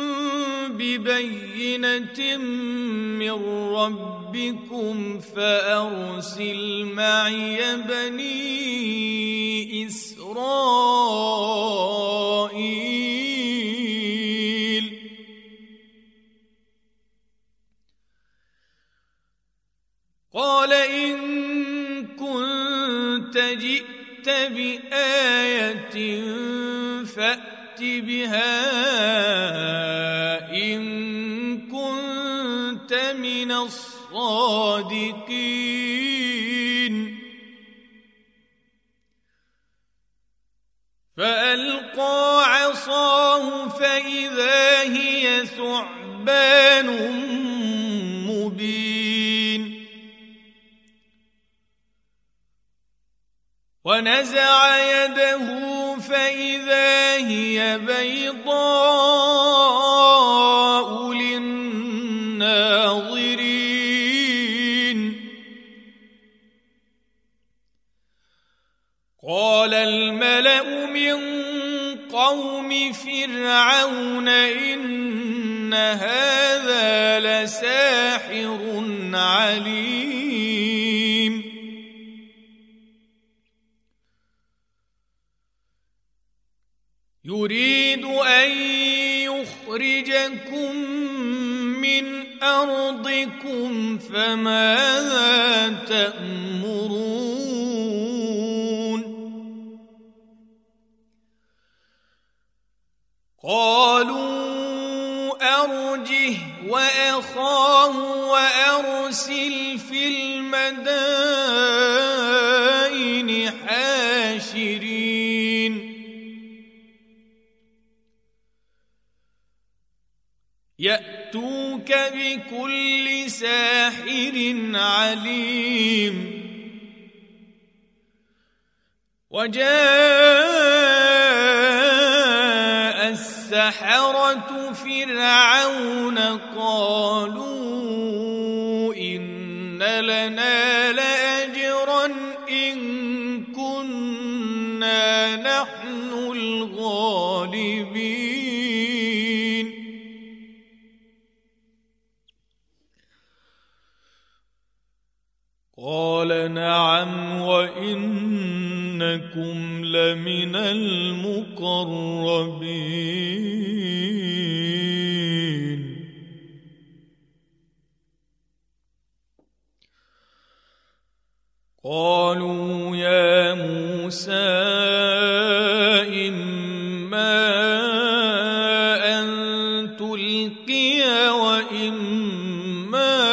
ببينة من ربكم فأرسل معي بني إسرائيل قال إن كنت جئت بآية فأت بها إن كنت من الصادقين فألقى عصاه فإذا هي ثعبان مبين ونزع يده فإذا هي بيضاء للناظرين قال الملأ من قوم فرعون إن هذا لساحر عليم يريد أن يخرجكم من أرضكم فماذا تأمرون قالوا أرجه وأخاه وأرسل في المدائن حاشرين يأتوك بكل ساحر عليم وجاء السحرة فرعون قالوا إن لنا لأجرا إن كنا نحن الغالبين قال نعم وإنكم لمن المقربين قالوا يا موسى إما أن تلقي وإما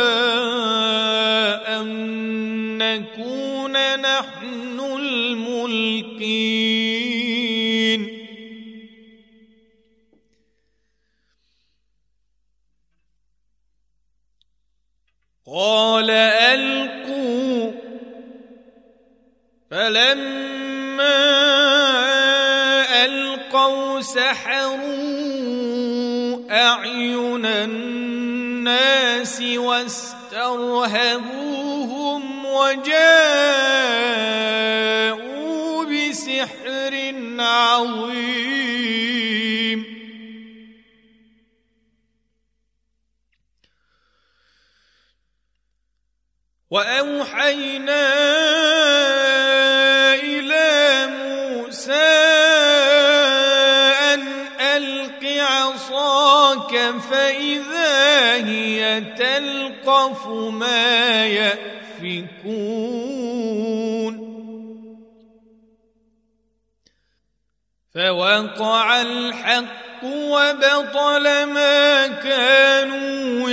أن نكون نحن الملقين قال ألقوا فلما ألقوا سحروا أعين الناس واسترهبوهم وجاءوا بسحر عظيم وأوحينا إلى موسى أن ألق عصاك فإذا هي تلقف ما يأفكون فوقع الحق وبطل ما كانوا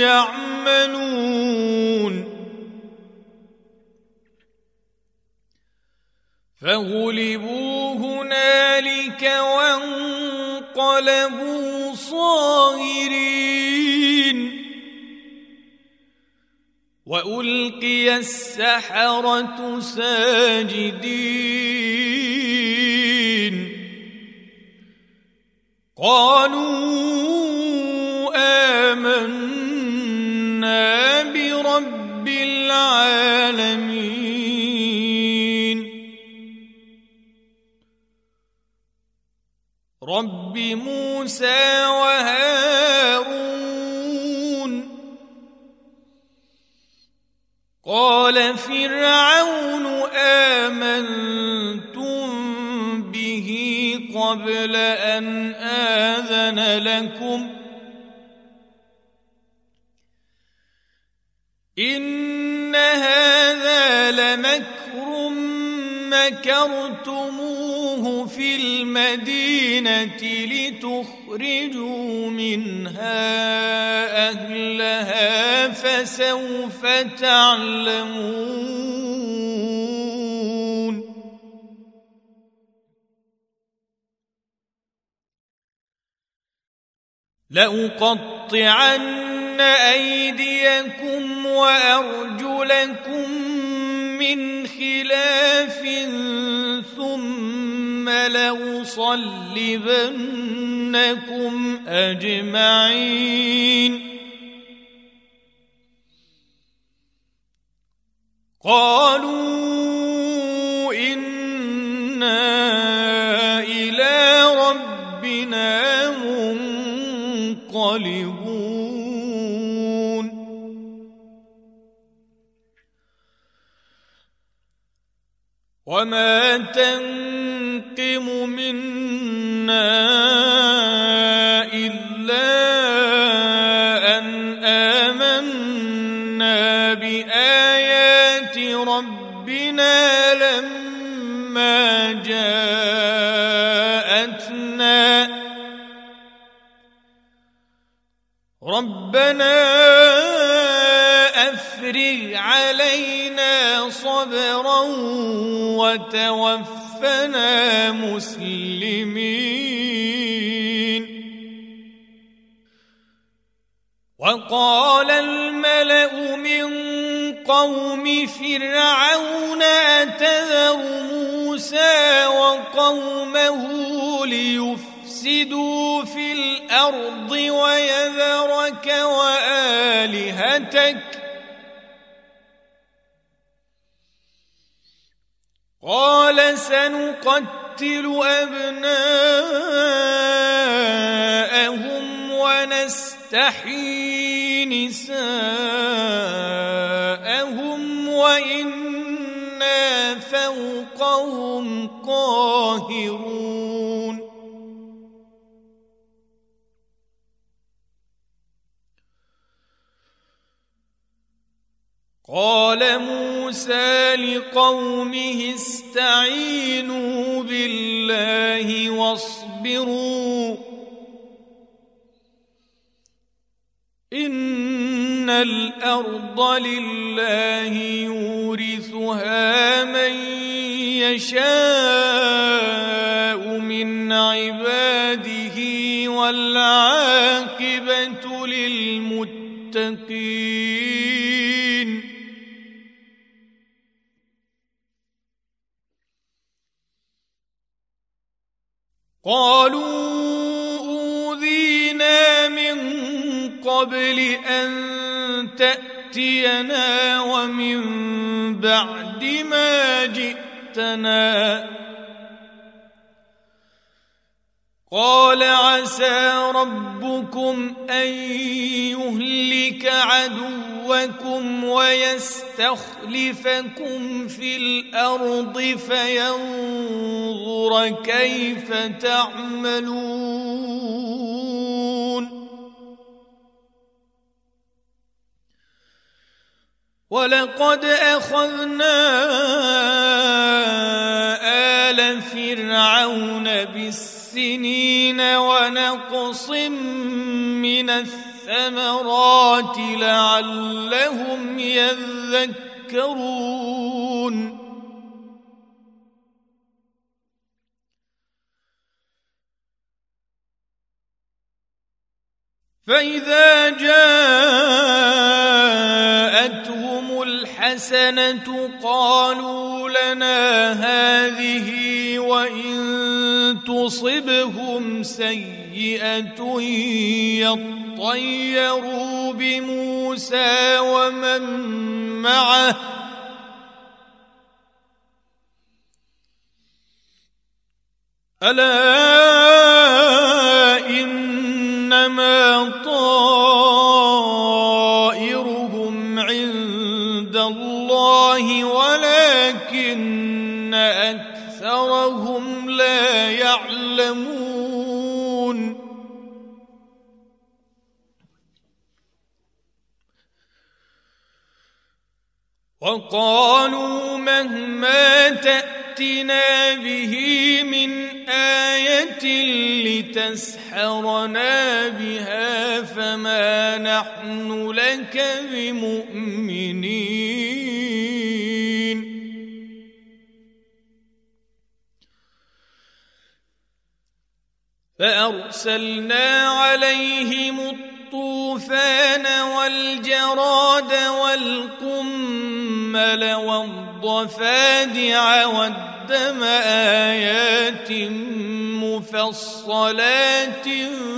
يعملون فغلبوا هنالك وانقلبوا صاغرين وألقي السحرة ساجدين قالوا آمنا برب العالمين رب موسى وهارون قال فرعون آمنتم به قبل أن آذن لكم إن هذا لمكر مكرتموه في المدينة لتخرجوا منها أهلها فسوف تعلمون لأقطعن أيديكم وأرجلكم من خلاف ثم لأصلبنكم أجمعين قالوا إنا إلى ربنا منقلبون وما تنقم منا إلا أن آمنا بآيات ربنا لما جاءتنا ربنا أفرغ علينا صبرا وتوفنا مسلمين وقال الملأ من قوم فرعون أتذر موسى وقومه ليفسدوا في الأرض ونقتل أبناءهم ونستحيي نساءهم وإنا فوقهم قاهرون قال موسى لقومه استعينوا بالله واصبروا إن الأرض لله يورثها من يشاء من عباده والعاقبة للمتقين قالوا أوذينا من قبل أن تأتينا ومن بعد ما جئتنا قال عسى ربكم أن يهلك عدوكم ويستخلفكم في الأرض فينظر كيف تعملون ولقد أخذنا آل فرعون بالسنين ونقص من الثمرات لعلهم يذكرون فإذا جاءتهم الحسنة قالوا لنا هذه وإن تصبهم سيئة يطيروا بموسى ومن معه ألا إنما طائرهم عند الله ولكن أكثرهم لا يعلمون وقالوا مهما تأتنا به من آية لتسحرنا بها فما نحن لك بمؤمنين فأرسلنا عليهم الطوفان والجراد والقمل والضفادع والدم آيات مفصلات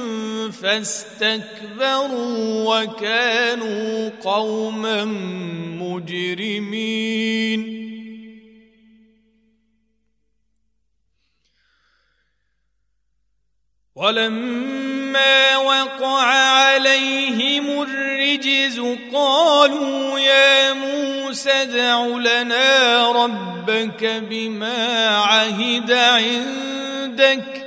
فاستكبروا وكانوا قوما مجرمين ولما وقع عليهم الرجز قالوا يا موسى ادع لنا ربك بما عهد عندك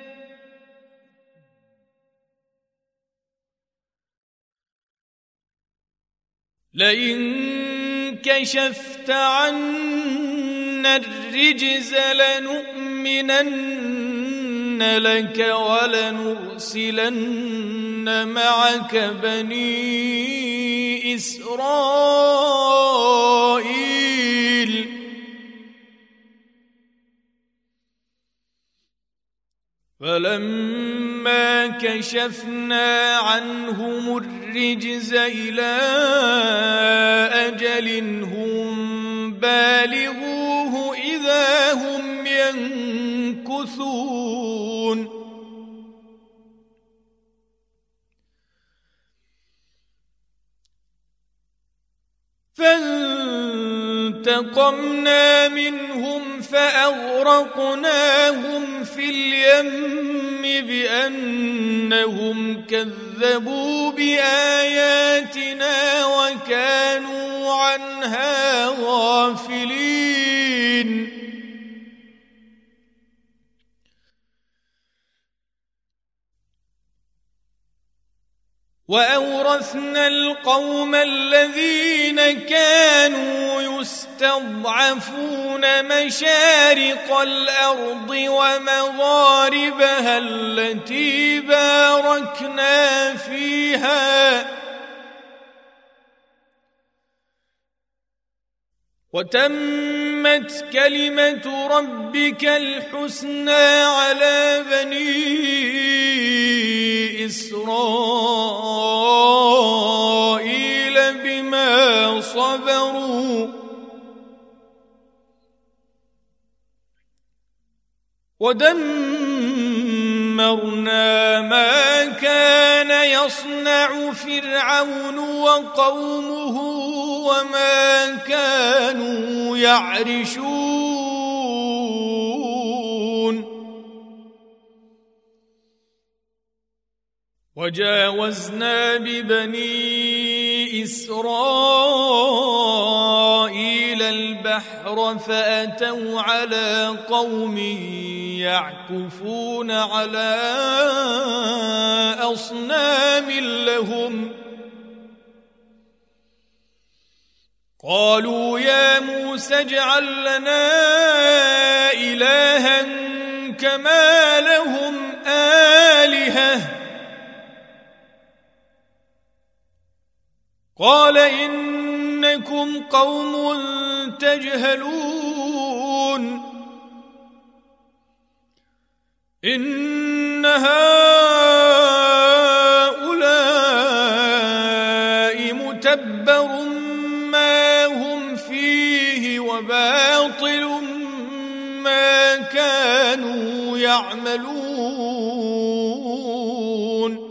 لئن كشفت عنا الرجز لنؤمنن لك ولنرسلن معك بني إسرائيل فلما كشفنا عنهم الرجز إلى أجل هم بالغوه إذا هم ينكثون فانتقمنا منهم فأغرقناهم في اليم بأنهم كذبوا بآياتنا وكانوا عنها غافلين وأورثنا القوم الذين كانوا يستضعفون مشارق الأرض ومغاربها التي باركنا فيها وتمت كلمة ربك الحسنى على بني إسرائيل بما صبروا ودمرنا ما كان يصنع فرعون وقومه وما كانوا يعرشون وجاوزنا ببني إسرائيل البحر فأتوا على قوم يعكفون على أصنام لهم قالوا يا موسى اجعل لنا إلها كما لهم آلهة قال إنكم قوم تجهلون إن هؤلاء متبر ما هم فيه وباطل ما كانوا يعملون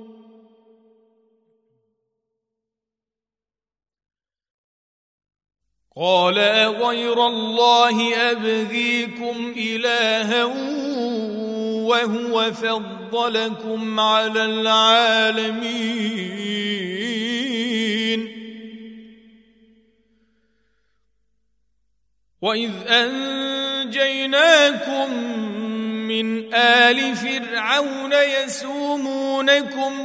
قال أغير الله أبغيكم إلها وهو فضلكم على العالمين وإذ أنجيناكم من آل فرعون يسومونكم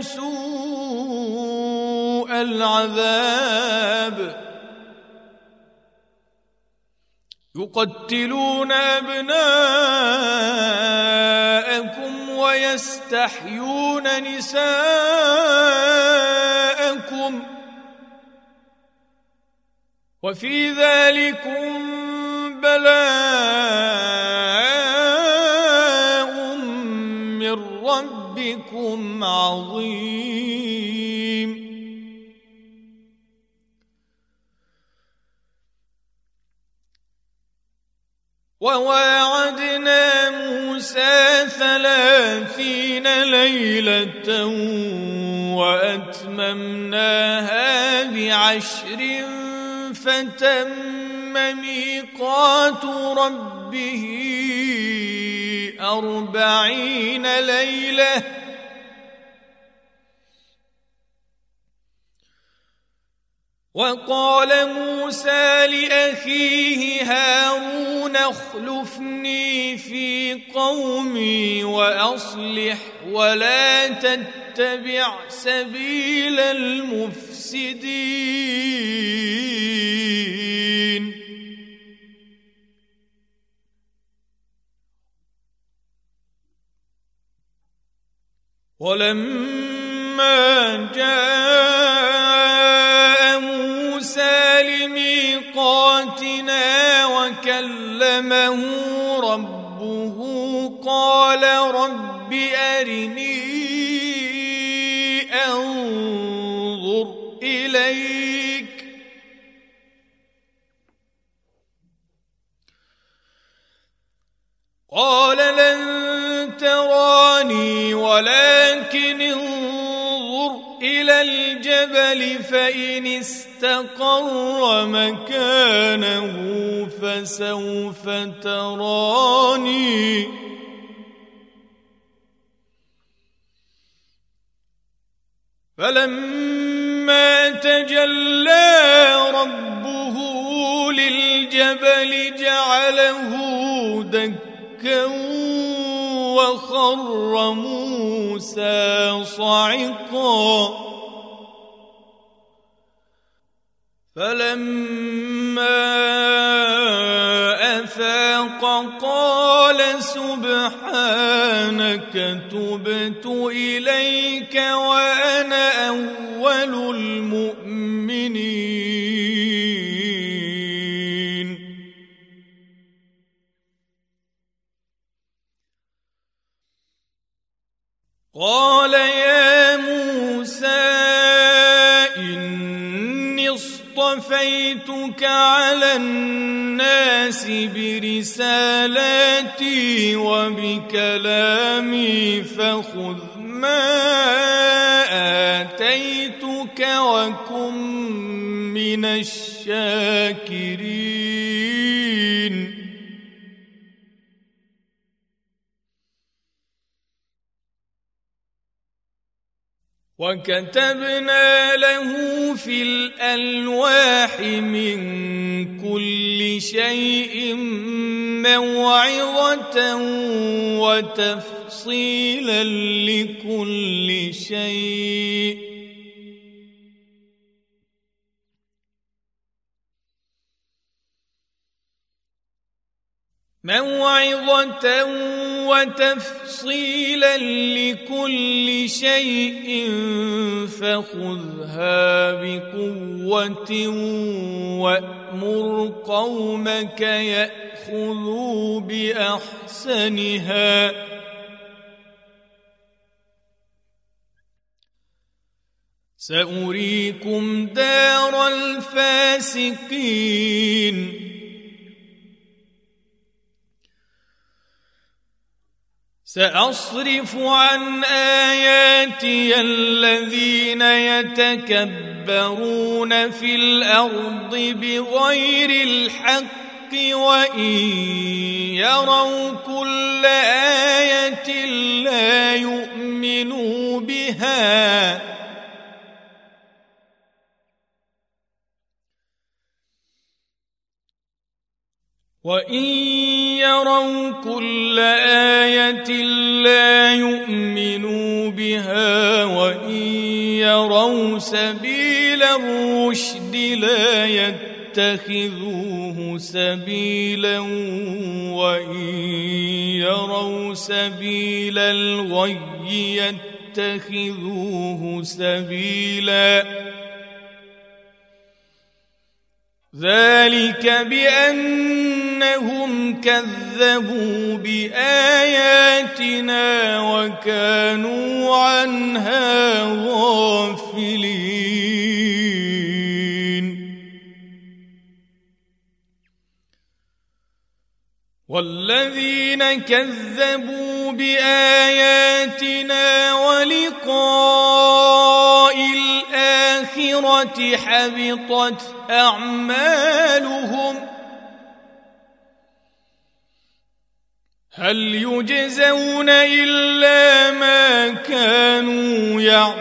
سوء العذاب يقتلون أبناءكم ويستحيون نساءكم وفي ذلكم بلاء من ربكم عظيم وواعدنا موسى ثلاثين ليلة وأتممناها بعشر فتم ميقات ربه أربعين ليلة وقال موسى لأخيه هارون اخلفني في قومي وأصلح ولا تتبع سبيل المفسدين ولما جاء موسى لميقاتنا وكلمه ربه قال رب أرني أنظر إليك قال لن تراني ولكن انظر إلى الجبل فإن استقر استقر مكانه فسوف تراني فلما تجلى ربه للجبل جعله دكا وخر موسى صعقا فلما أفاق قال سبحانك تبت إليك وأنا أول المؤمنين قال يا موسى اصطفيتك على الناس برسالاتي وبكلامي فخذ ما آتيتك وكن من الشاكرين وكتبنا له في الألواح من كل شيء موعظة وتفصيلا لكل شيء موعظة وتفصيلا لكل شيء فخذها بقوة وأمر قومك يأخذوا بأحسنها سأريكم دار الفاسقين سأصرف عن آياتي الذين يتكبرون في الأرض بغير الحق وإن يروا كل آية لا يؤمنوا بها وإن يروا كل آية لا يؤمنوا بها وإن يروا سبيل الرشد لا يتخذوه سبيلا وإن يروا سبيل الغي يتخذوه سبيلا ذلك بأنهم كذبوا بآياتنا وكانوا عنها غافلين والذين كذبوا بآياتنا ولقاء الآخرة حبطت أعمالهم هل يجزون إلا ما كانوا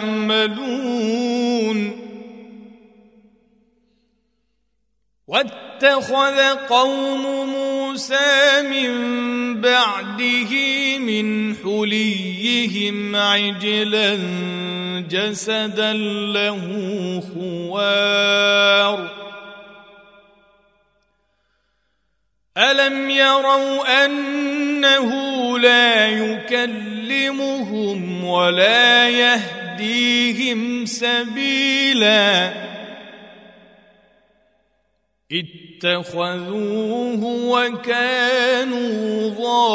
يعملون واتخذ قوم موسى من بعده من حليهم عجلا جسدا له خوار ألم يروا أنه لا يكلمهم ولا يهديهم سبيلا اتخذوه وكانوا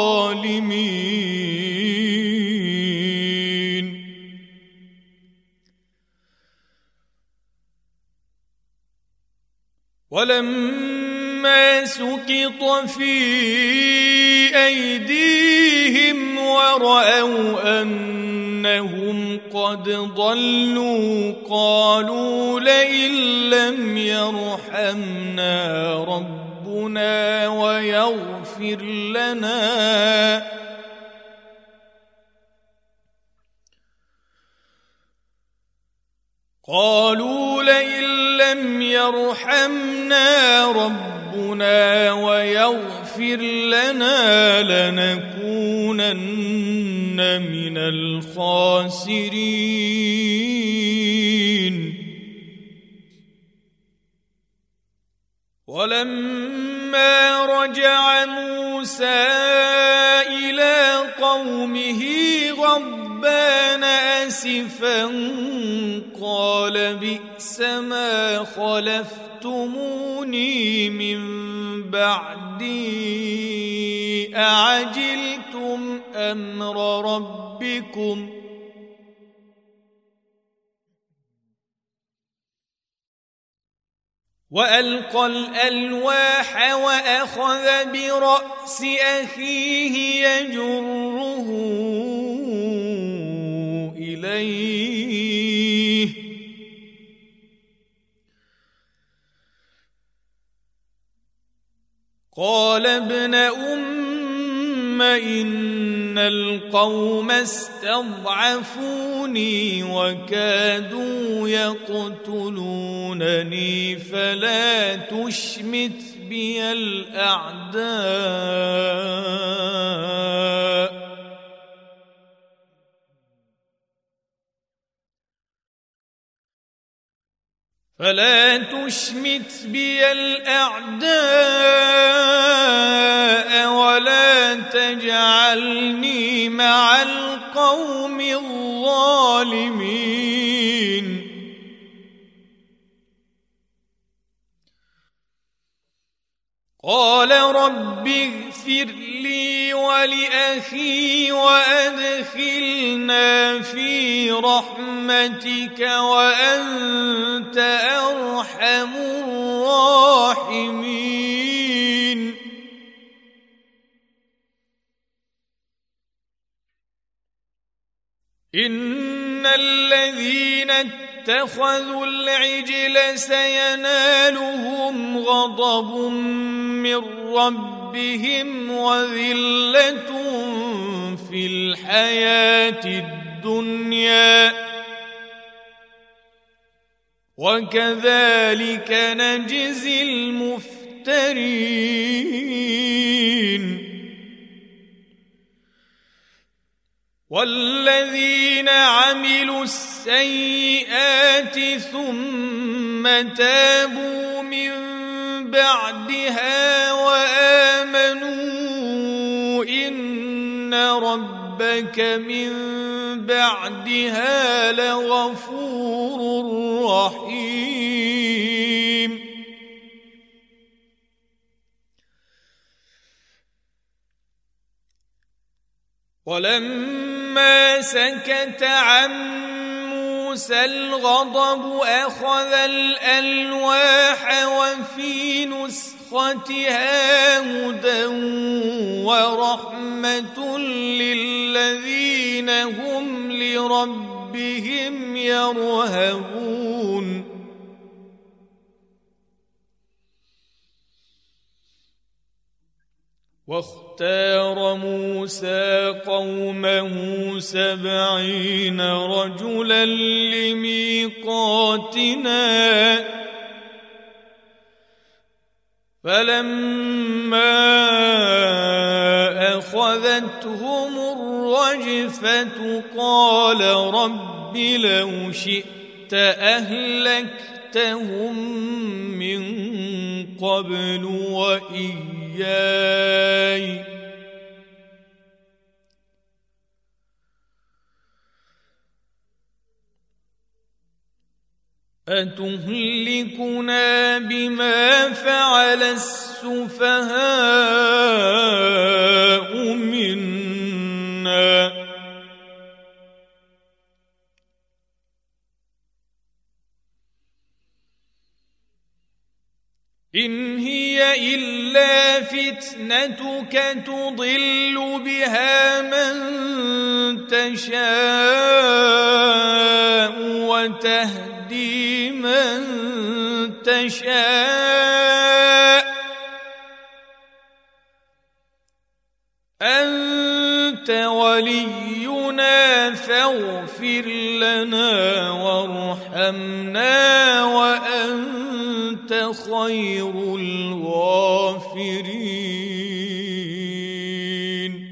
ظالمين ولما سقط في أيديهم ورأوا أنهم قد ضلوا قالوا لئن لم يرحمنا ربنا ويغفر لنا قالوا لئن لم يرحمنا ربنا ويغفر لنا لنكونن من الخاسرين. ولما رجع موسى إلى قومه غضبان أسفا قال بئس ما خلفتموني من بعدي أعجلتم أمر ربكم وألقى الألواح وأخذ برأس أخيه يجره إليه قال ابن أم إن القوم استضعفوني وكادوا يقتلونني فلا تشمت بي الأعداء فلا تشمت بي الأعداء ولا تجعلني مع القوم الظالمين. قال رب اغفر لي ولأخي وأدخلنا في رحمتك وأنت أرحم الراحمين. إن الذين اتخذوا العجل سينالهم غضب من ربهم وذلة في الحياة الدنيا وكذلك نجزي المفترين. والذين عملوا السيئات ثم تابوا من بعدها وآمنوا إن ربك من بعدها لغفور رحيم. ولما سكت عن موسى الغضب أخذ الألواح وفي نسختها هدى ورحمة للذين هم لربهم يرهبون. واختار موسى قومه سبعين رجلا لميقاتنا فلما أخذتهم الرجفة قال رب لو شئت أهلكتهم من قبل وإياي أتهلكنا بما فعل السفهاء منا إن هي إلا فتنتك تضل بها من تشاء وتهدي من تشاء أنت ولينا فاغفر لنا وارحمنا وأنت خير الغافرين.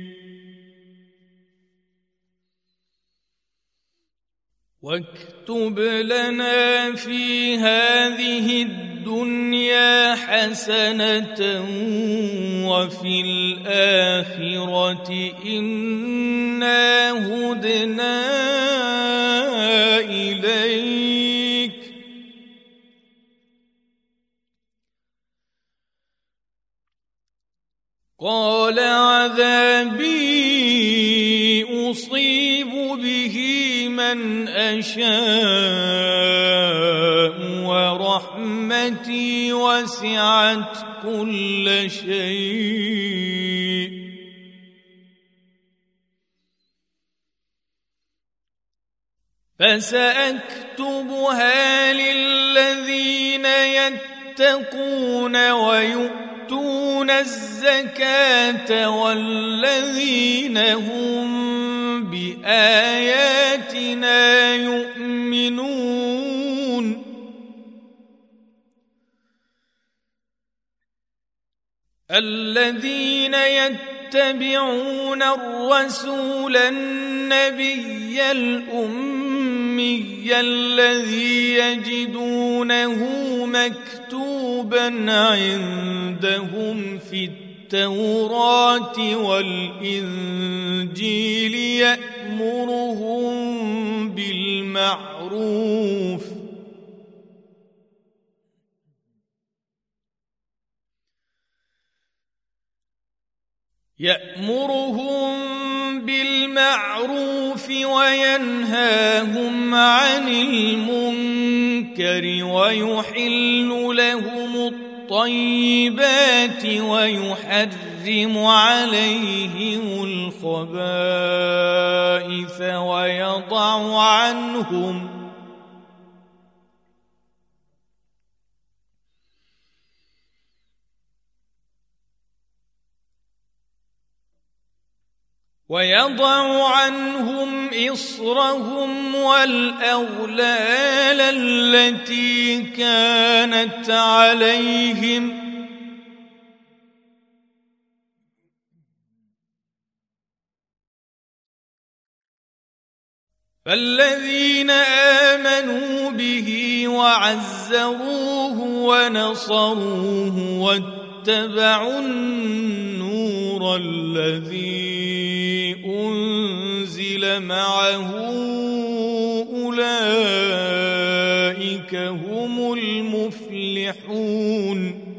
واكتب لنا في هذه الدنيا حسنة وفي الآخرة إنا هدنا إليك قال عذابي أصيب به من أشاء ورحمتي وسعت كل شيء فسأكتبها للذين يتقون ويؤتون الزكاة والذين هم بآياتنا يؤمنون. الذين يتبعون الرسول النبي الأمي الذي يجدونه مكتوبا عندهم في التوراة والإنجيل يأمرهم بالمعروف يأمرهم بالمعروف وينهاهم عن المنكر ويحل لهم الطيبات ويحرم عليهم الخبائث ويضع عنهم ويضع عنهم إصرهم والأغلال التي كانت عليهم فالذين آمنوا به وعزروه ونصروه واتبعوا النور الذي أنزل معه أولئك هم المفلحون.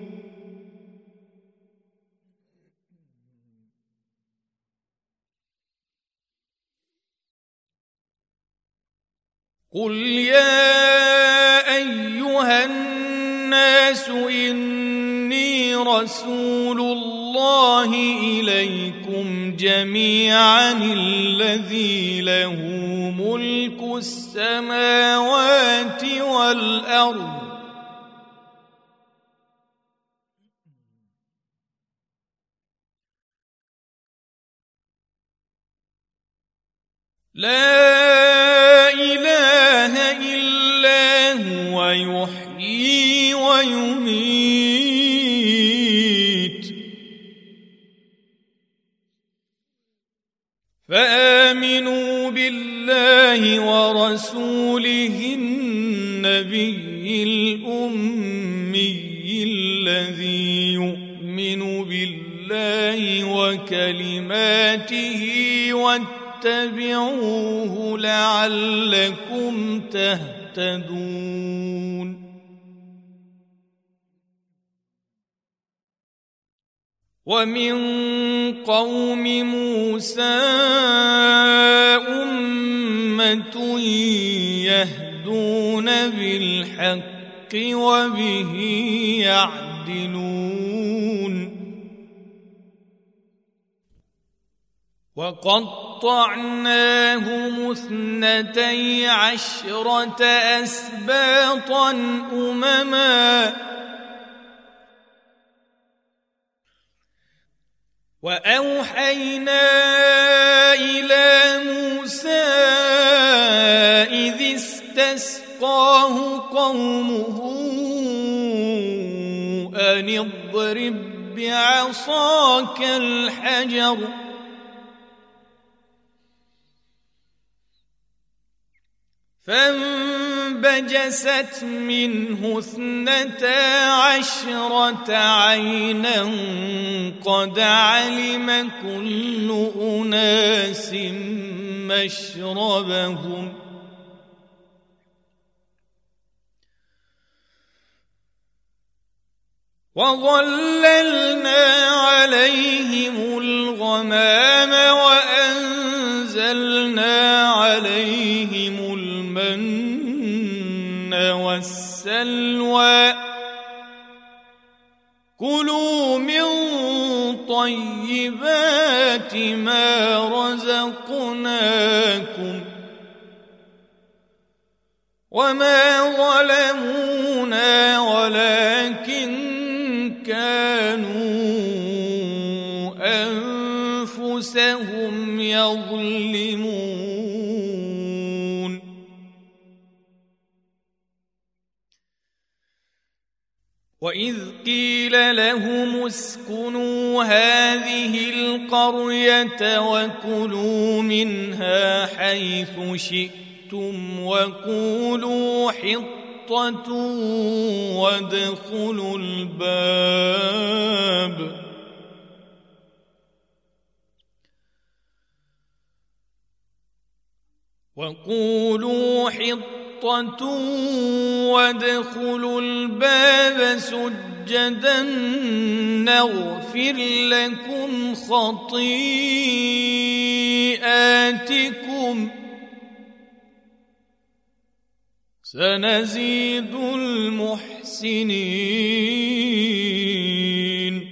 قل يا أيها الناس إني رسول الله إليكم جميعا الذي له ملك السماوات والأرض لا إله إلا هو يحيي ويميت فآمنوا بالله ورسوله النبي الأمي الذي يؤمن بالله وكلماته واتبعوه لعلكم تهتدون. ومن قوم موسى أمة يهدون بالحق وبه يعدلون. وقد وقطعناهم اثنتي عشرة أسباطا أمما وأوحينا إلى موسى إذ استسقاه قومه أن اضرب بعصاك الحجر فانبجست منه اثنتا عشرة عينا قد علم كل أناس مشربهم وظللنا عليهم الغمام وأنزلنا عليهم المن والسلوى كلوا من طيبات ما رزقناكم وما ظلمونا ولكن كانوا أنفسهم يظلمون وإذ قيل لهم اسكنوا هذه القرية وكلوا منها حيث شئتم وقولوا حطة وادخلوا الباب وقولوا حطة وادخلوا الباب سجدا نغفر لكم خطيئاتكم سنزيد المحسنين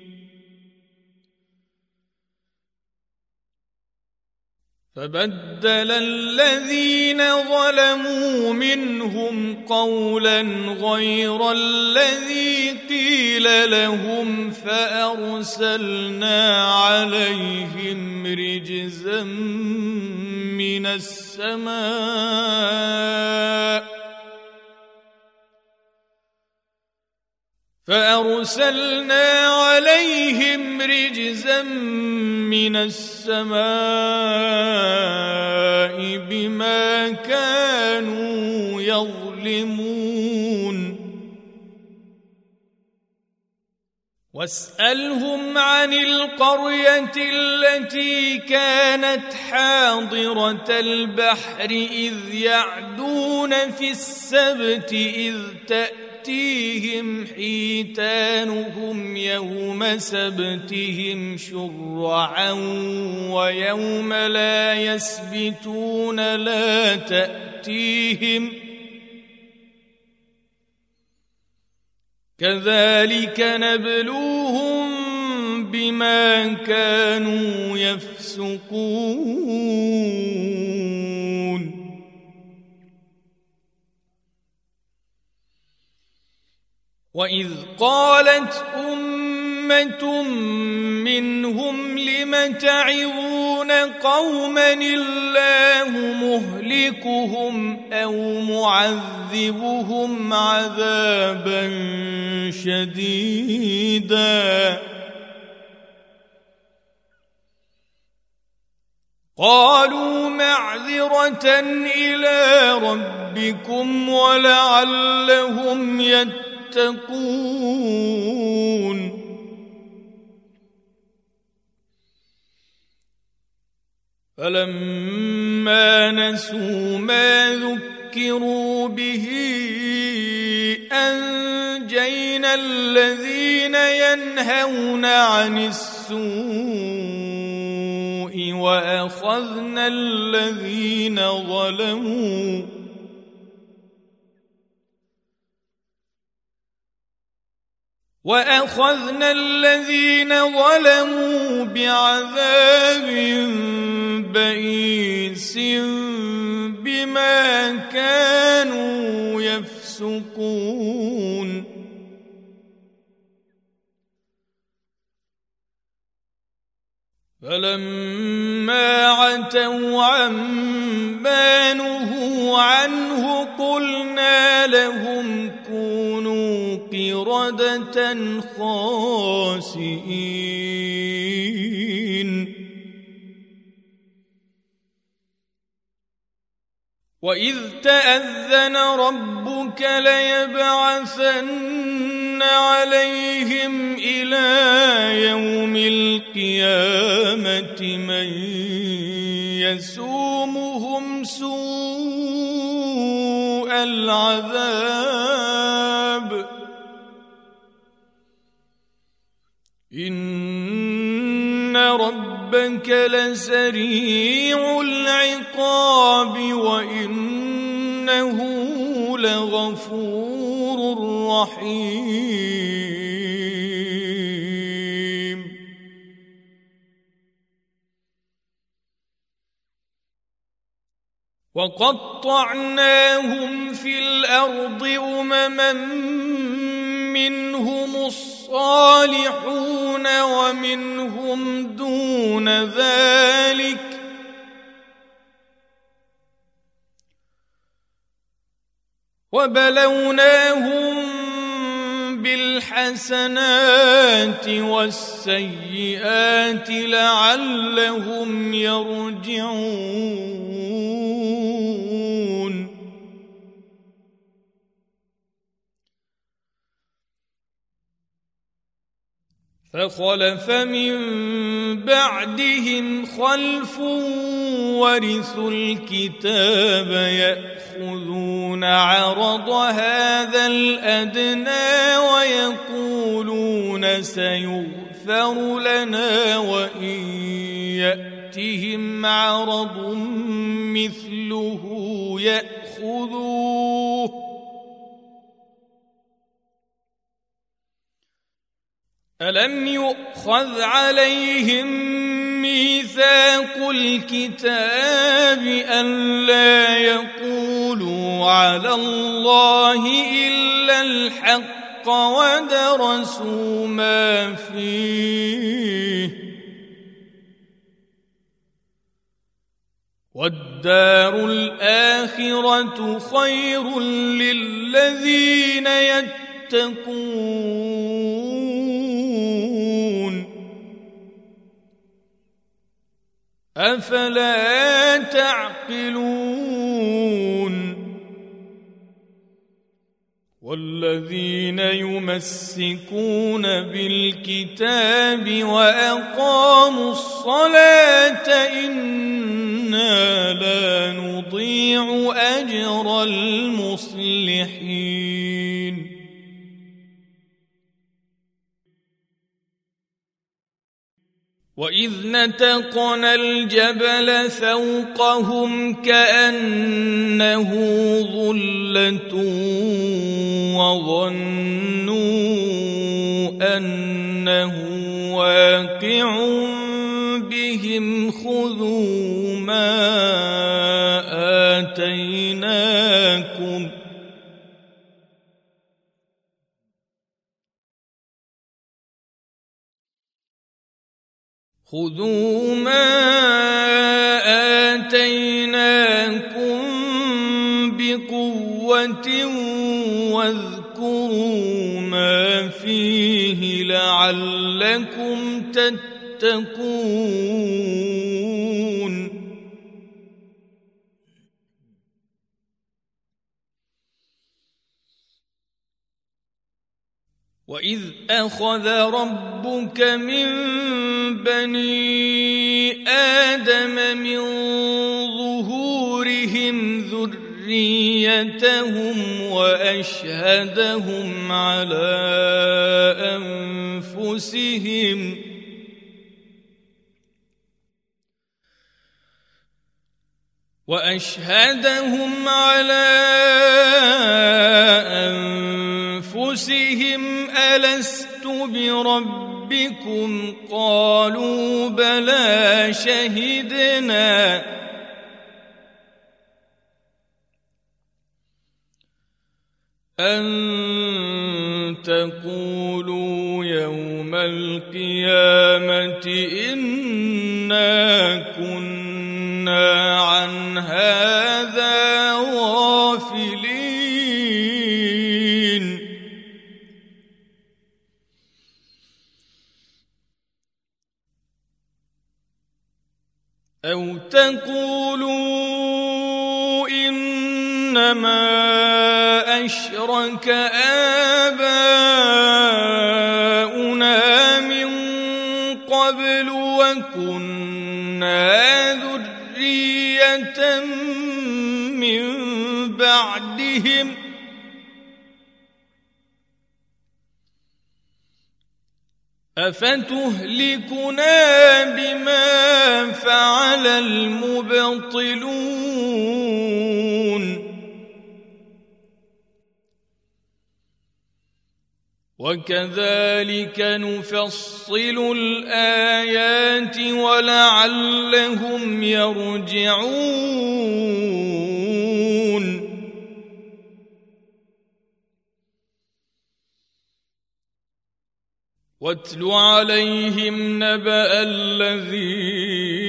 فبدل الذين ظلموا منهم قولا غير الذي قيل لهم فأرسلنا عليهم رجزا من السماء فأرسلنا عليهم رجزا من السماء بما كانوا يظلمون واسألهم عن القرية التي كانت حاضرة البحر إذ يعدون في السبت إذ تأتيهم حيتانهم يوم سبتهم شرعا ويوم لا يسبتون لا تأتيهم كذلك نبلوهم بما كانوا يفسقون وإذ قالت أمة منهم لم تعظون قوما الله مهلكهم أو معذبهم عذابا شديدا قالوا معذرة إلى ربكم ولعلهم يتقون فلما نسوا ما ذكروا به أنجينا الذين ينهون عن السوء وأخذنا الذين ظلموا وأخذنا الذين ظلموا بعذاب بئيس بما كانوا يفسقون فلما عتوا عما نهوا عنه قلنا لهم كونوا قردة خاسئين وإذ تأذن ربك ليبعثن عليهم إلى يوم القيامة من يسومهم سوء العذاب إن ربك لسريع العقاب وإنه لغفور رحيم وقطعناهم في الأرض أمما منهم الصالحون ومنهم دون ذلك وبلوناهم بالحسنات والسيئات لعلهم يرجعون فخلف من بعدهم خلف ورثوا الكتاب يأخذون عرض هذا الأدنى ويقولون سيغفر لنا وإن يأتهم عرض مثله يأخذوه ألم يؤخذ عليهم ميثاق الكتاب ألا يقولوا على الله إلا الحق ودرسوا ما فيه والدار الآخرة خير للذين يتقون أفلا تعقلون والذين يمسكون بالكتاب وأقاموا الصلاة إنا لا نضيع أجر المصلحين وإذ نتقنا الجبل فوقهم كأنه ظلة وظنوا أنه واقع بهم خذوا ما آتيناكم خذوا ما آتيناكم بقوة واذكروا ما فيه لعلكم تتقون وإذ أخذ ربك من بني آدم من ظهورهم ذريتهم وأشهدهم على أنفسهم وأشهدهم على أنفسهم ألست بربكم بربكم قالوا بلى شهدنا أن تقولوا يوم القيامة إنا كنا عن هذا غافلين أو تقولوا إنما أشرك آباؤنا من قبل وكنا ذرية من بعدهم أفتهلكنا بما فعل المبطلون وكذلك نفصل الآيات ولعلهم يرجعون واتل عليهم نبأ الذي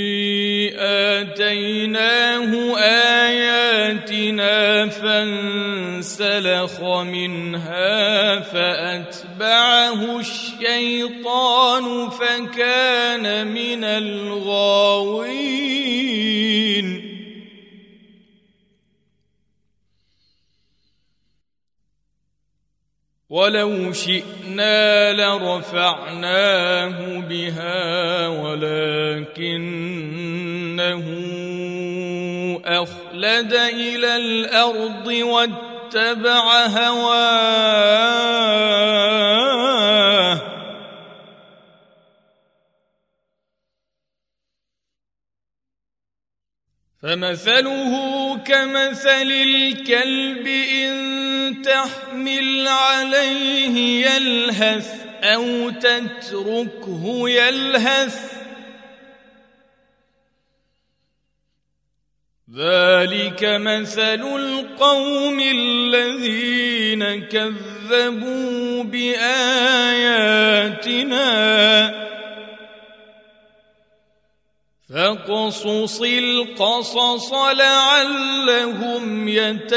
آتيناه آياتنا فانسلخ منها فأتبعه الشيطان فكان من الغاوين ولو شئنا لرفعناه بها ولكنه أخلد إلى الأرض واتبع هواه فمثله كمثل الكلب إن تحمل عليه يلهث أو تتركه يلهث ذلك مثل القوم الذين كذبوا بآياتنا فاقصص القصص لعلهم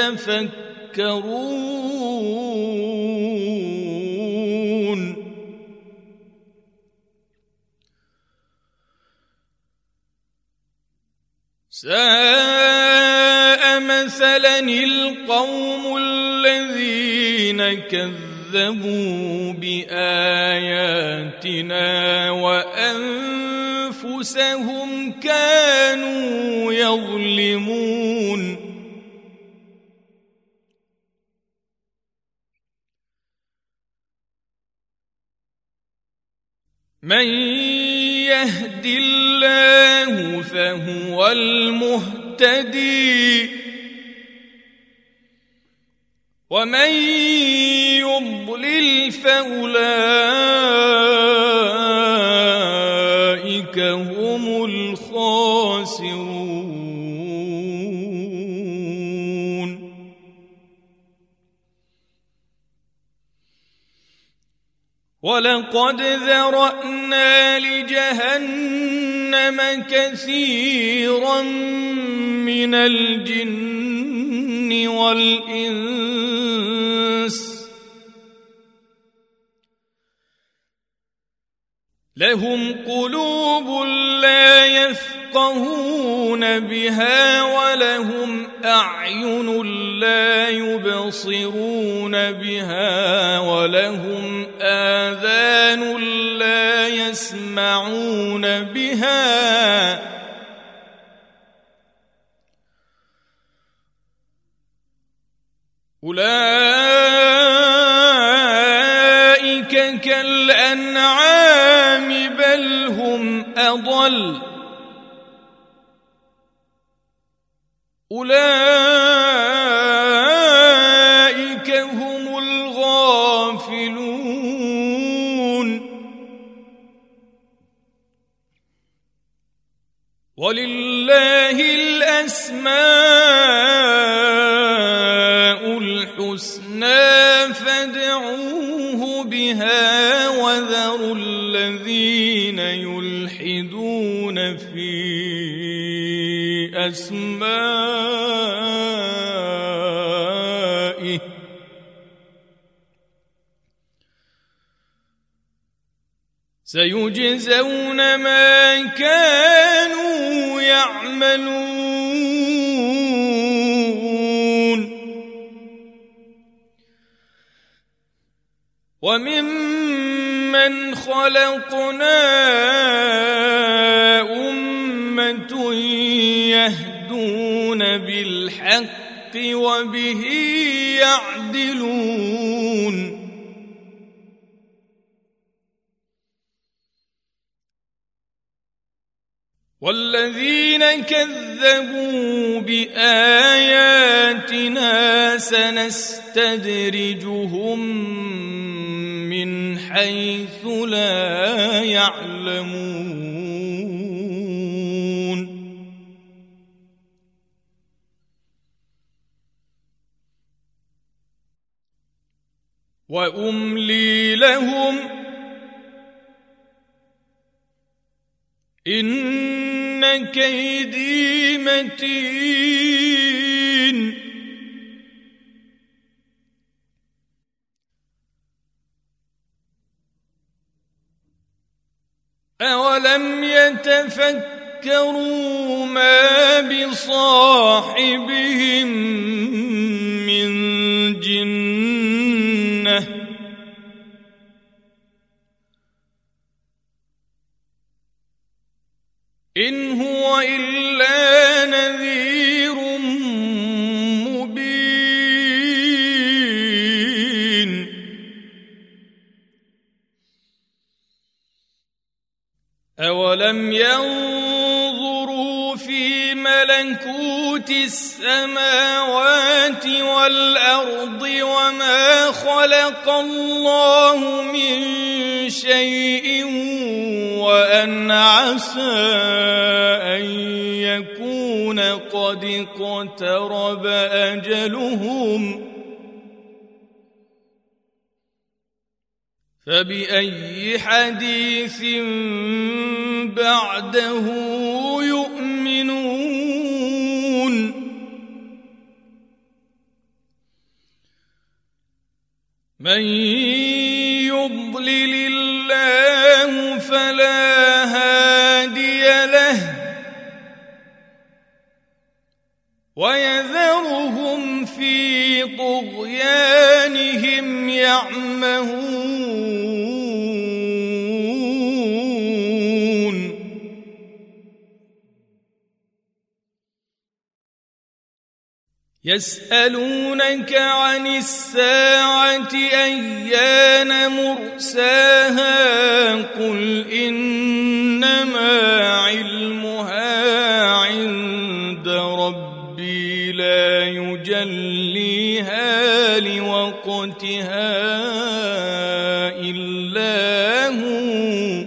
يتفكرون ساء مثلا القوم الذين كذبوا بآياتنا وأنفسهم كانوا يظلمون من يهد الله فهو المهتدي ومن يضلل فأولئك هم الخاسرون ولقد ذرأنا لجهنم كثيرا من الجن والإنس لهم قلوب لا يفقهون بها ولهم أعين لا يبصرون بها ولهم آذان لا يسمعون بها أولئك كالأنعام بل هم أضل أولئك هم الغافلون ولله الأسماء الحسنى فادعوه بها وذروا الذين يلحدون في أسمائه سيجزون ما كانوا يعملون وممن خلقنا أمة يهدون بالحق وبه يعدلون والذين كذبوا بآياتنا سنستدرجهم من حيث لا يعلمون وأملي لهم إن كيدي متين أولم يتفكروا ما بصاحبهم من جنة إن هو إلا نذير مبين أولم ينظروا في ملكوت السماوات والأرض وما خلق الله من شيء وأن عسى أن يكون قد اقترب أجلهم فبأي حديث بعده يؤمنون من يضلل الله فلا هادي له ويذرهم في طغيانهم يعمهون يسألونك عن الساعة أيان مرساها قل إنما علمها عند ربي لا يجليها لوقتها إلا هو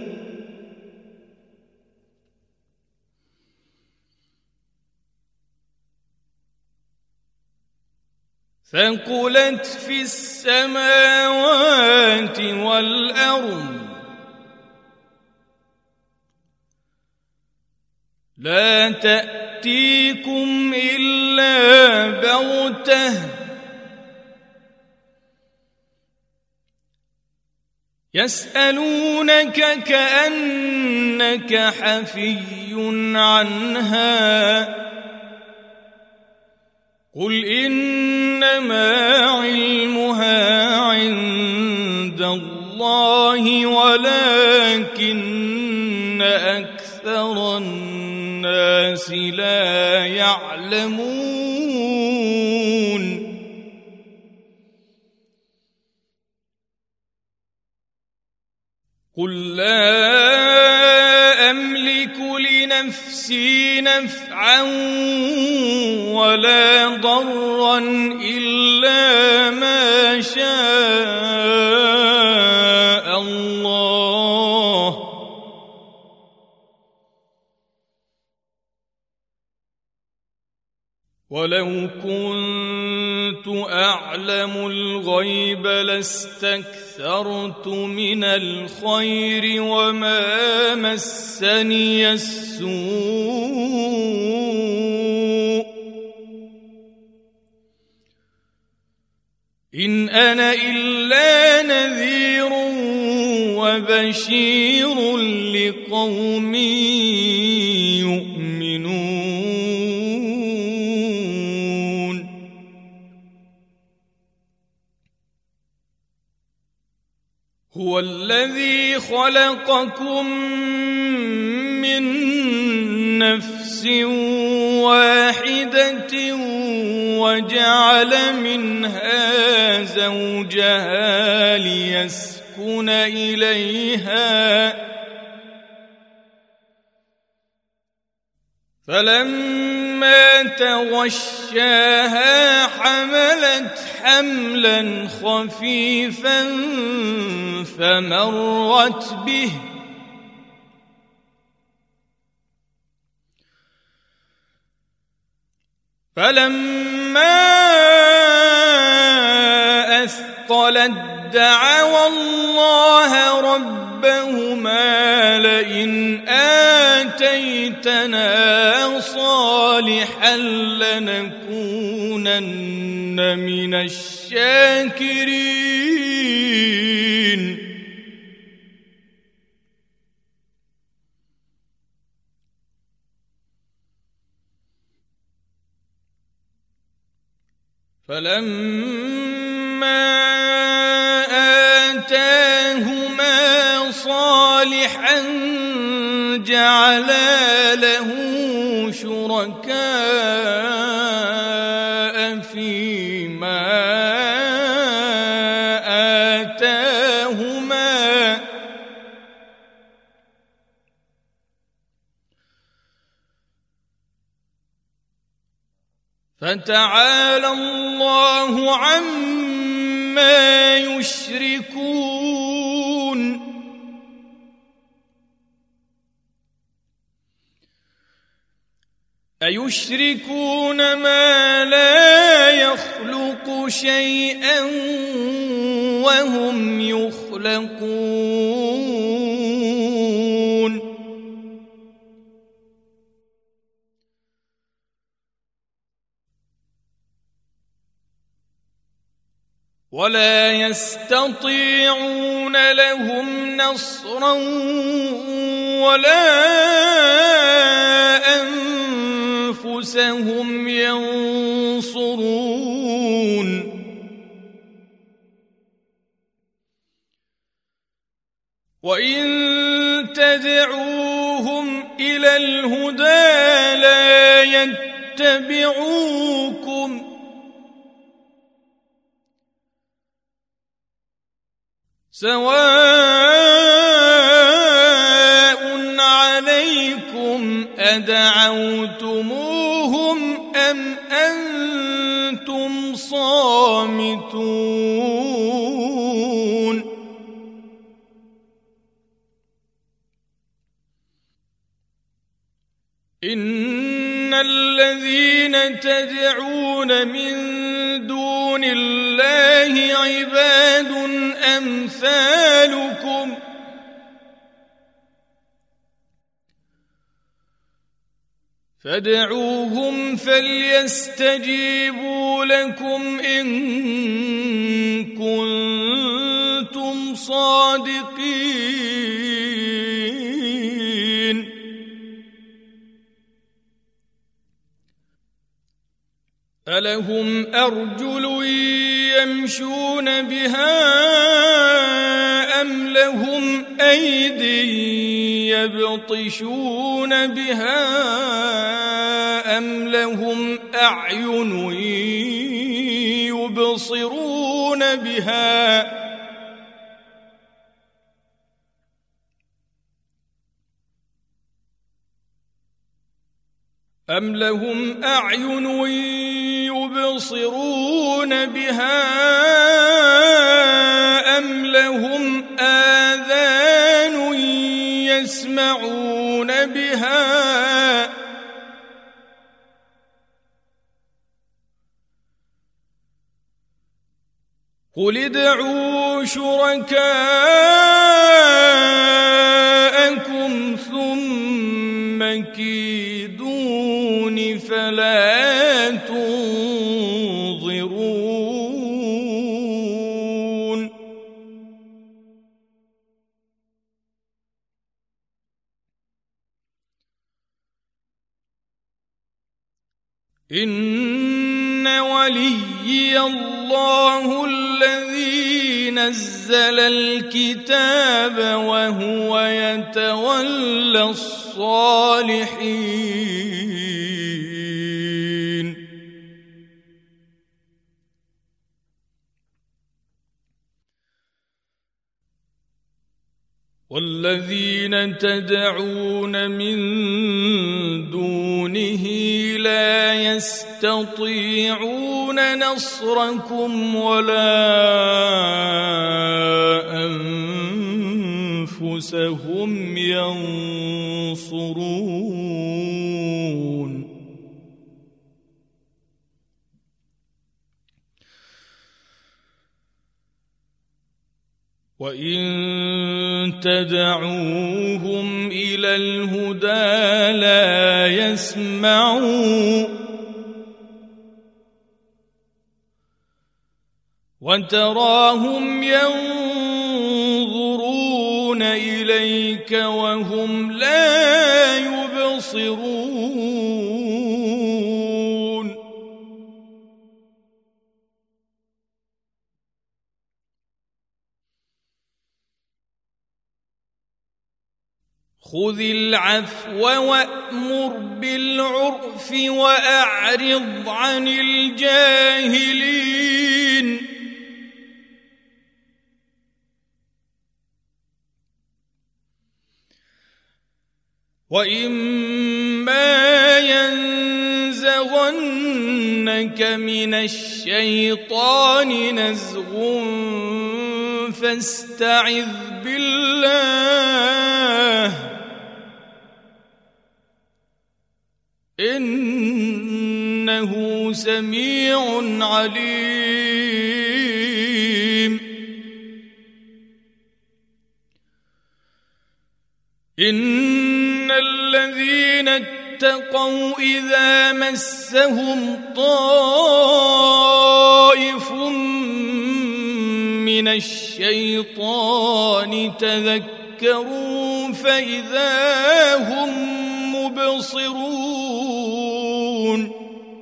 ثقلت في السماوات والأرض لا تأتيكم إلا بغتة يسألونك كأنك حفي عنها قل إنما علمها عند الله ولكن أكثر الناس لا يعلمون قل لا أملك لنفسي نفعا ولا ضرا إلا ما شاء الله ولو كنت أعلم الغيب لاستكثرت من الخير وما مسني السوء إن أنا إلا نذير وبشير لقوم يؤمنون. هو الذي خلقكم من نفس واحدة وجعل منها زوجها ليسكن إليها فلما تغشاها حملت حملا خفيفا فمرت به فلما أثقلت دعوا الله ربهما لئن آتيتنا صالحا لنكونن من الشاكرين. فلما آتاهما صالحا جعلا له شركاء فيما آتاهما فتعالى الله عما يشركون. أيشركون ما لا يخلق شيئا وهم يخلقون. ولا يستطيعون لهم نصرا ولا أنفسهم ينصرون. وإن تدعوهم إلى الهدى لا يتبعوكم سواء عليكم أدعوتموهم أم أنتم صامتون. إن الذين تدعون من دون الله عباد أمثالكم فادعوهم فليستجيبوا لكم إن كنتم صادقين. ألهم أرجل يمشون بها أم لهم أيدي يبطشون بها أم لهم أعين يبصرون بها أم لهم أعين يبصرون بها أم لهم آذان يسمعون بها قل ادعوا شركاءكم ثم كيدون فلا تنظرون إن وليي الله الذي نزل الكتاب وهو يتولى الصالحين والذين تدعون من دونه لا يستطيعون نصركم ولا أنفسهم ينصرون وإن تدعوهم إلى الهدى لا يسمعوا وتراهم ينظرون إليك وهم لا يبصرون خذ العفو وأمر بالعرف وأعرض عن الجاهلين وإما ينزغنك من الشيطان نزغ فاستعذ بالله إنه سميع عليم إن الذين اتقوا إذا مسهم طائف من الشيطان تذكروا فإذا هم مبصرون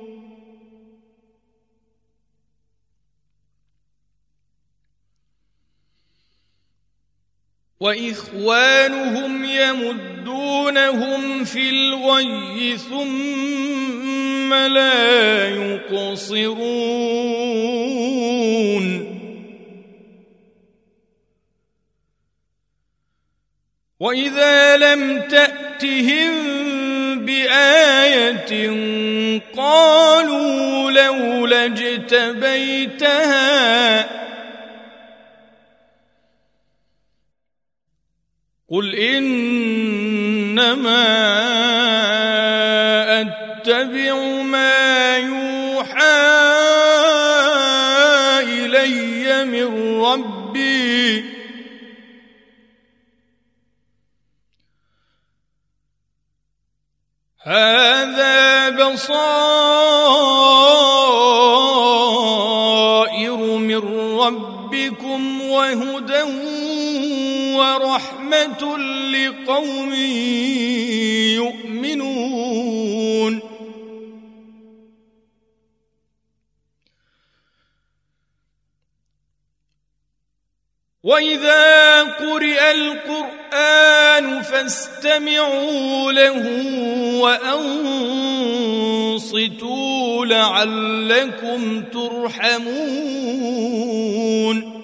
وإخوانهم يمدونهم في الغي ثم لا يقصرون وإذا لم تأتهم بآية قالوا لولا اجتبيتها قل إنما أتبع ما يوحى إلي من ربي هذا بصائر من ربكم وهدى ورحمة لقوم يؤمنون وإذا قرئ القرآن فاستمعوا له وأنصتوا لعلكم ترحمون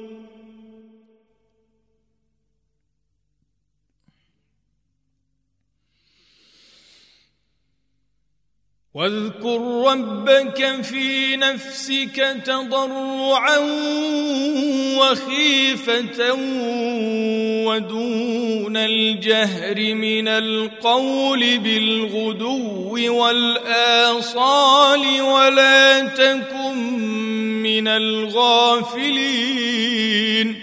واذكر ربك في نفسك تضرعا وخيفة ودون الجهر من القول بالغدو والآصال ولا تكن من من الغافلين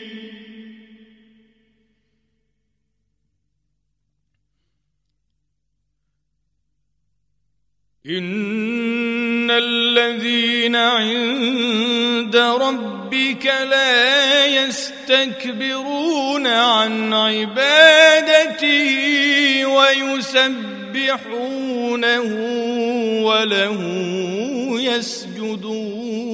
إن الذين عند ربك لا يستكبرون عن عبادته ويسبحونه وله يسجدون